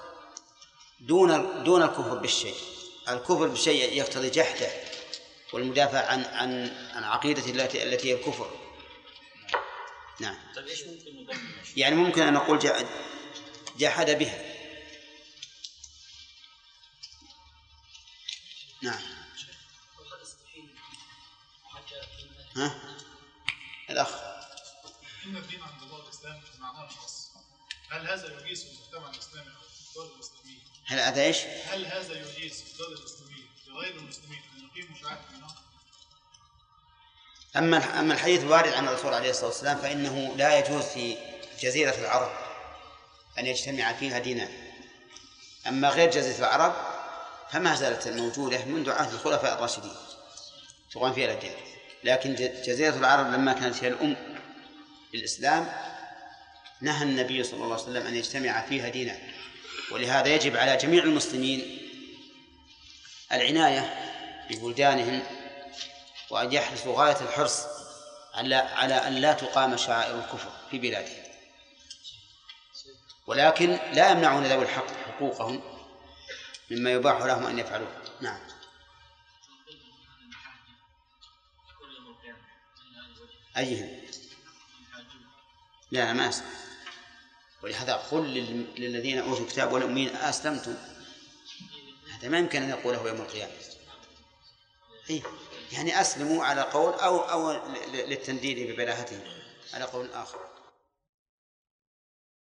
دون الكفر بالشيء. الكفر بالشيء يقتضي جحده والمدافع عن عقيدة التي هي الكفر. نعم. طيب ايش ممكن نضمن؟ يعني ممكن أن نقول جحد بها. نعم. ها؟ الأخ. إن الدين عند الله الإسلام معناه الخاص. هل هذا يجيز في المجتمع الإسلامي أو في الدول الإسلامية؟ هل هذا إيش؟ هل هذا يجيز في الدول الإسلامية لغير المسلمين أن يقيموا شعائر دينهم؟ أما الحديث الوارد عن الرسول عليه الصلاة والسلام فإنه لا يجوز في جزيرة العرب أن يجتمع فيها دينان. أما غير جزيرة العرب فما زالت موجودة منذ عهد الخلفاء الراشدين تقام فيها الأديان، لكن جزيرة العرب لما كانت هي الأم للإسلام نهى النبي صلى الله عليه وسلم أن يجتمع فيها دينان. ولهذا يجب على جميع المسلمين العناية ببلدانهم وأن يحرصوا غاية الحرص على أن لا تقام شعائر الكفر في بلادهم، ولكن لا يمنعون ذوي الحق حقوقهم مما يباح لهم أن يفعلوه. نعم. أيهم؟ لا ما أسلم. ولهذا قل للذين أوتوا الكتاب والأمين أسلمتم، هذا ما يمكن أن يقوله يوم القيامة. يعني أسلموا على قول أو للتنديد ببلاهتهم على قول آخر.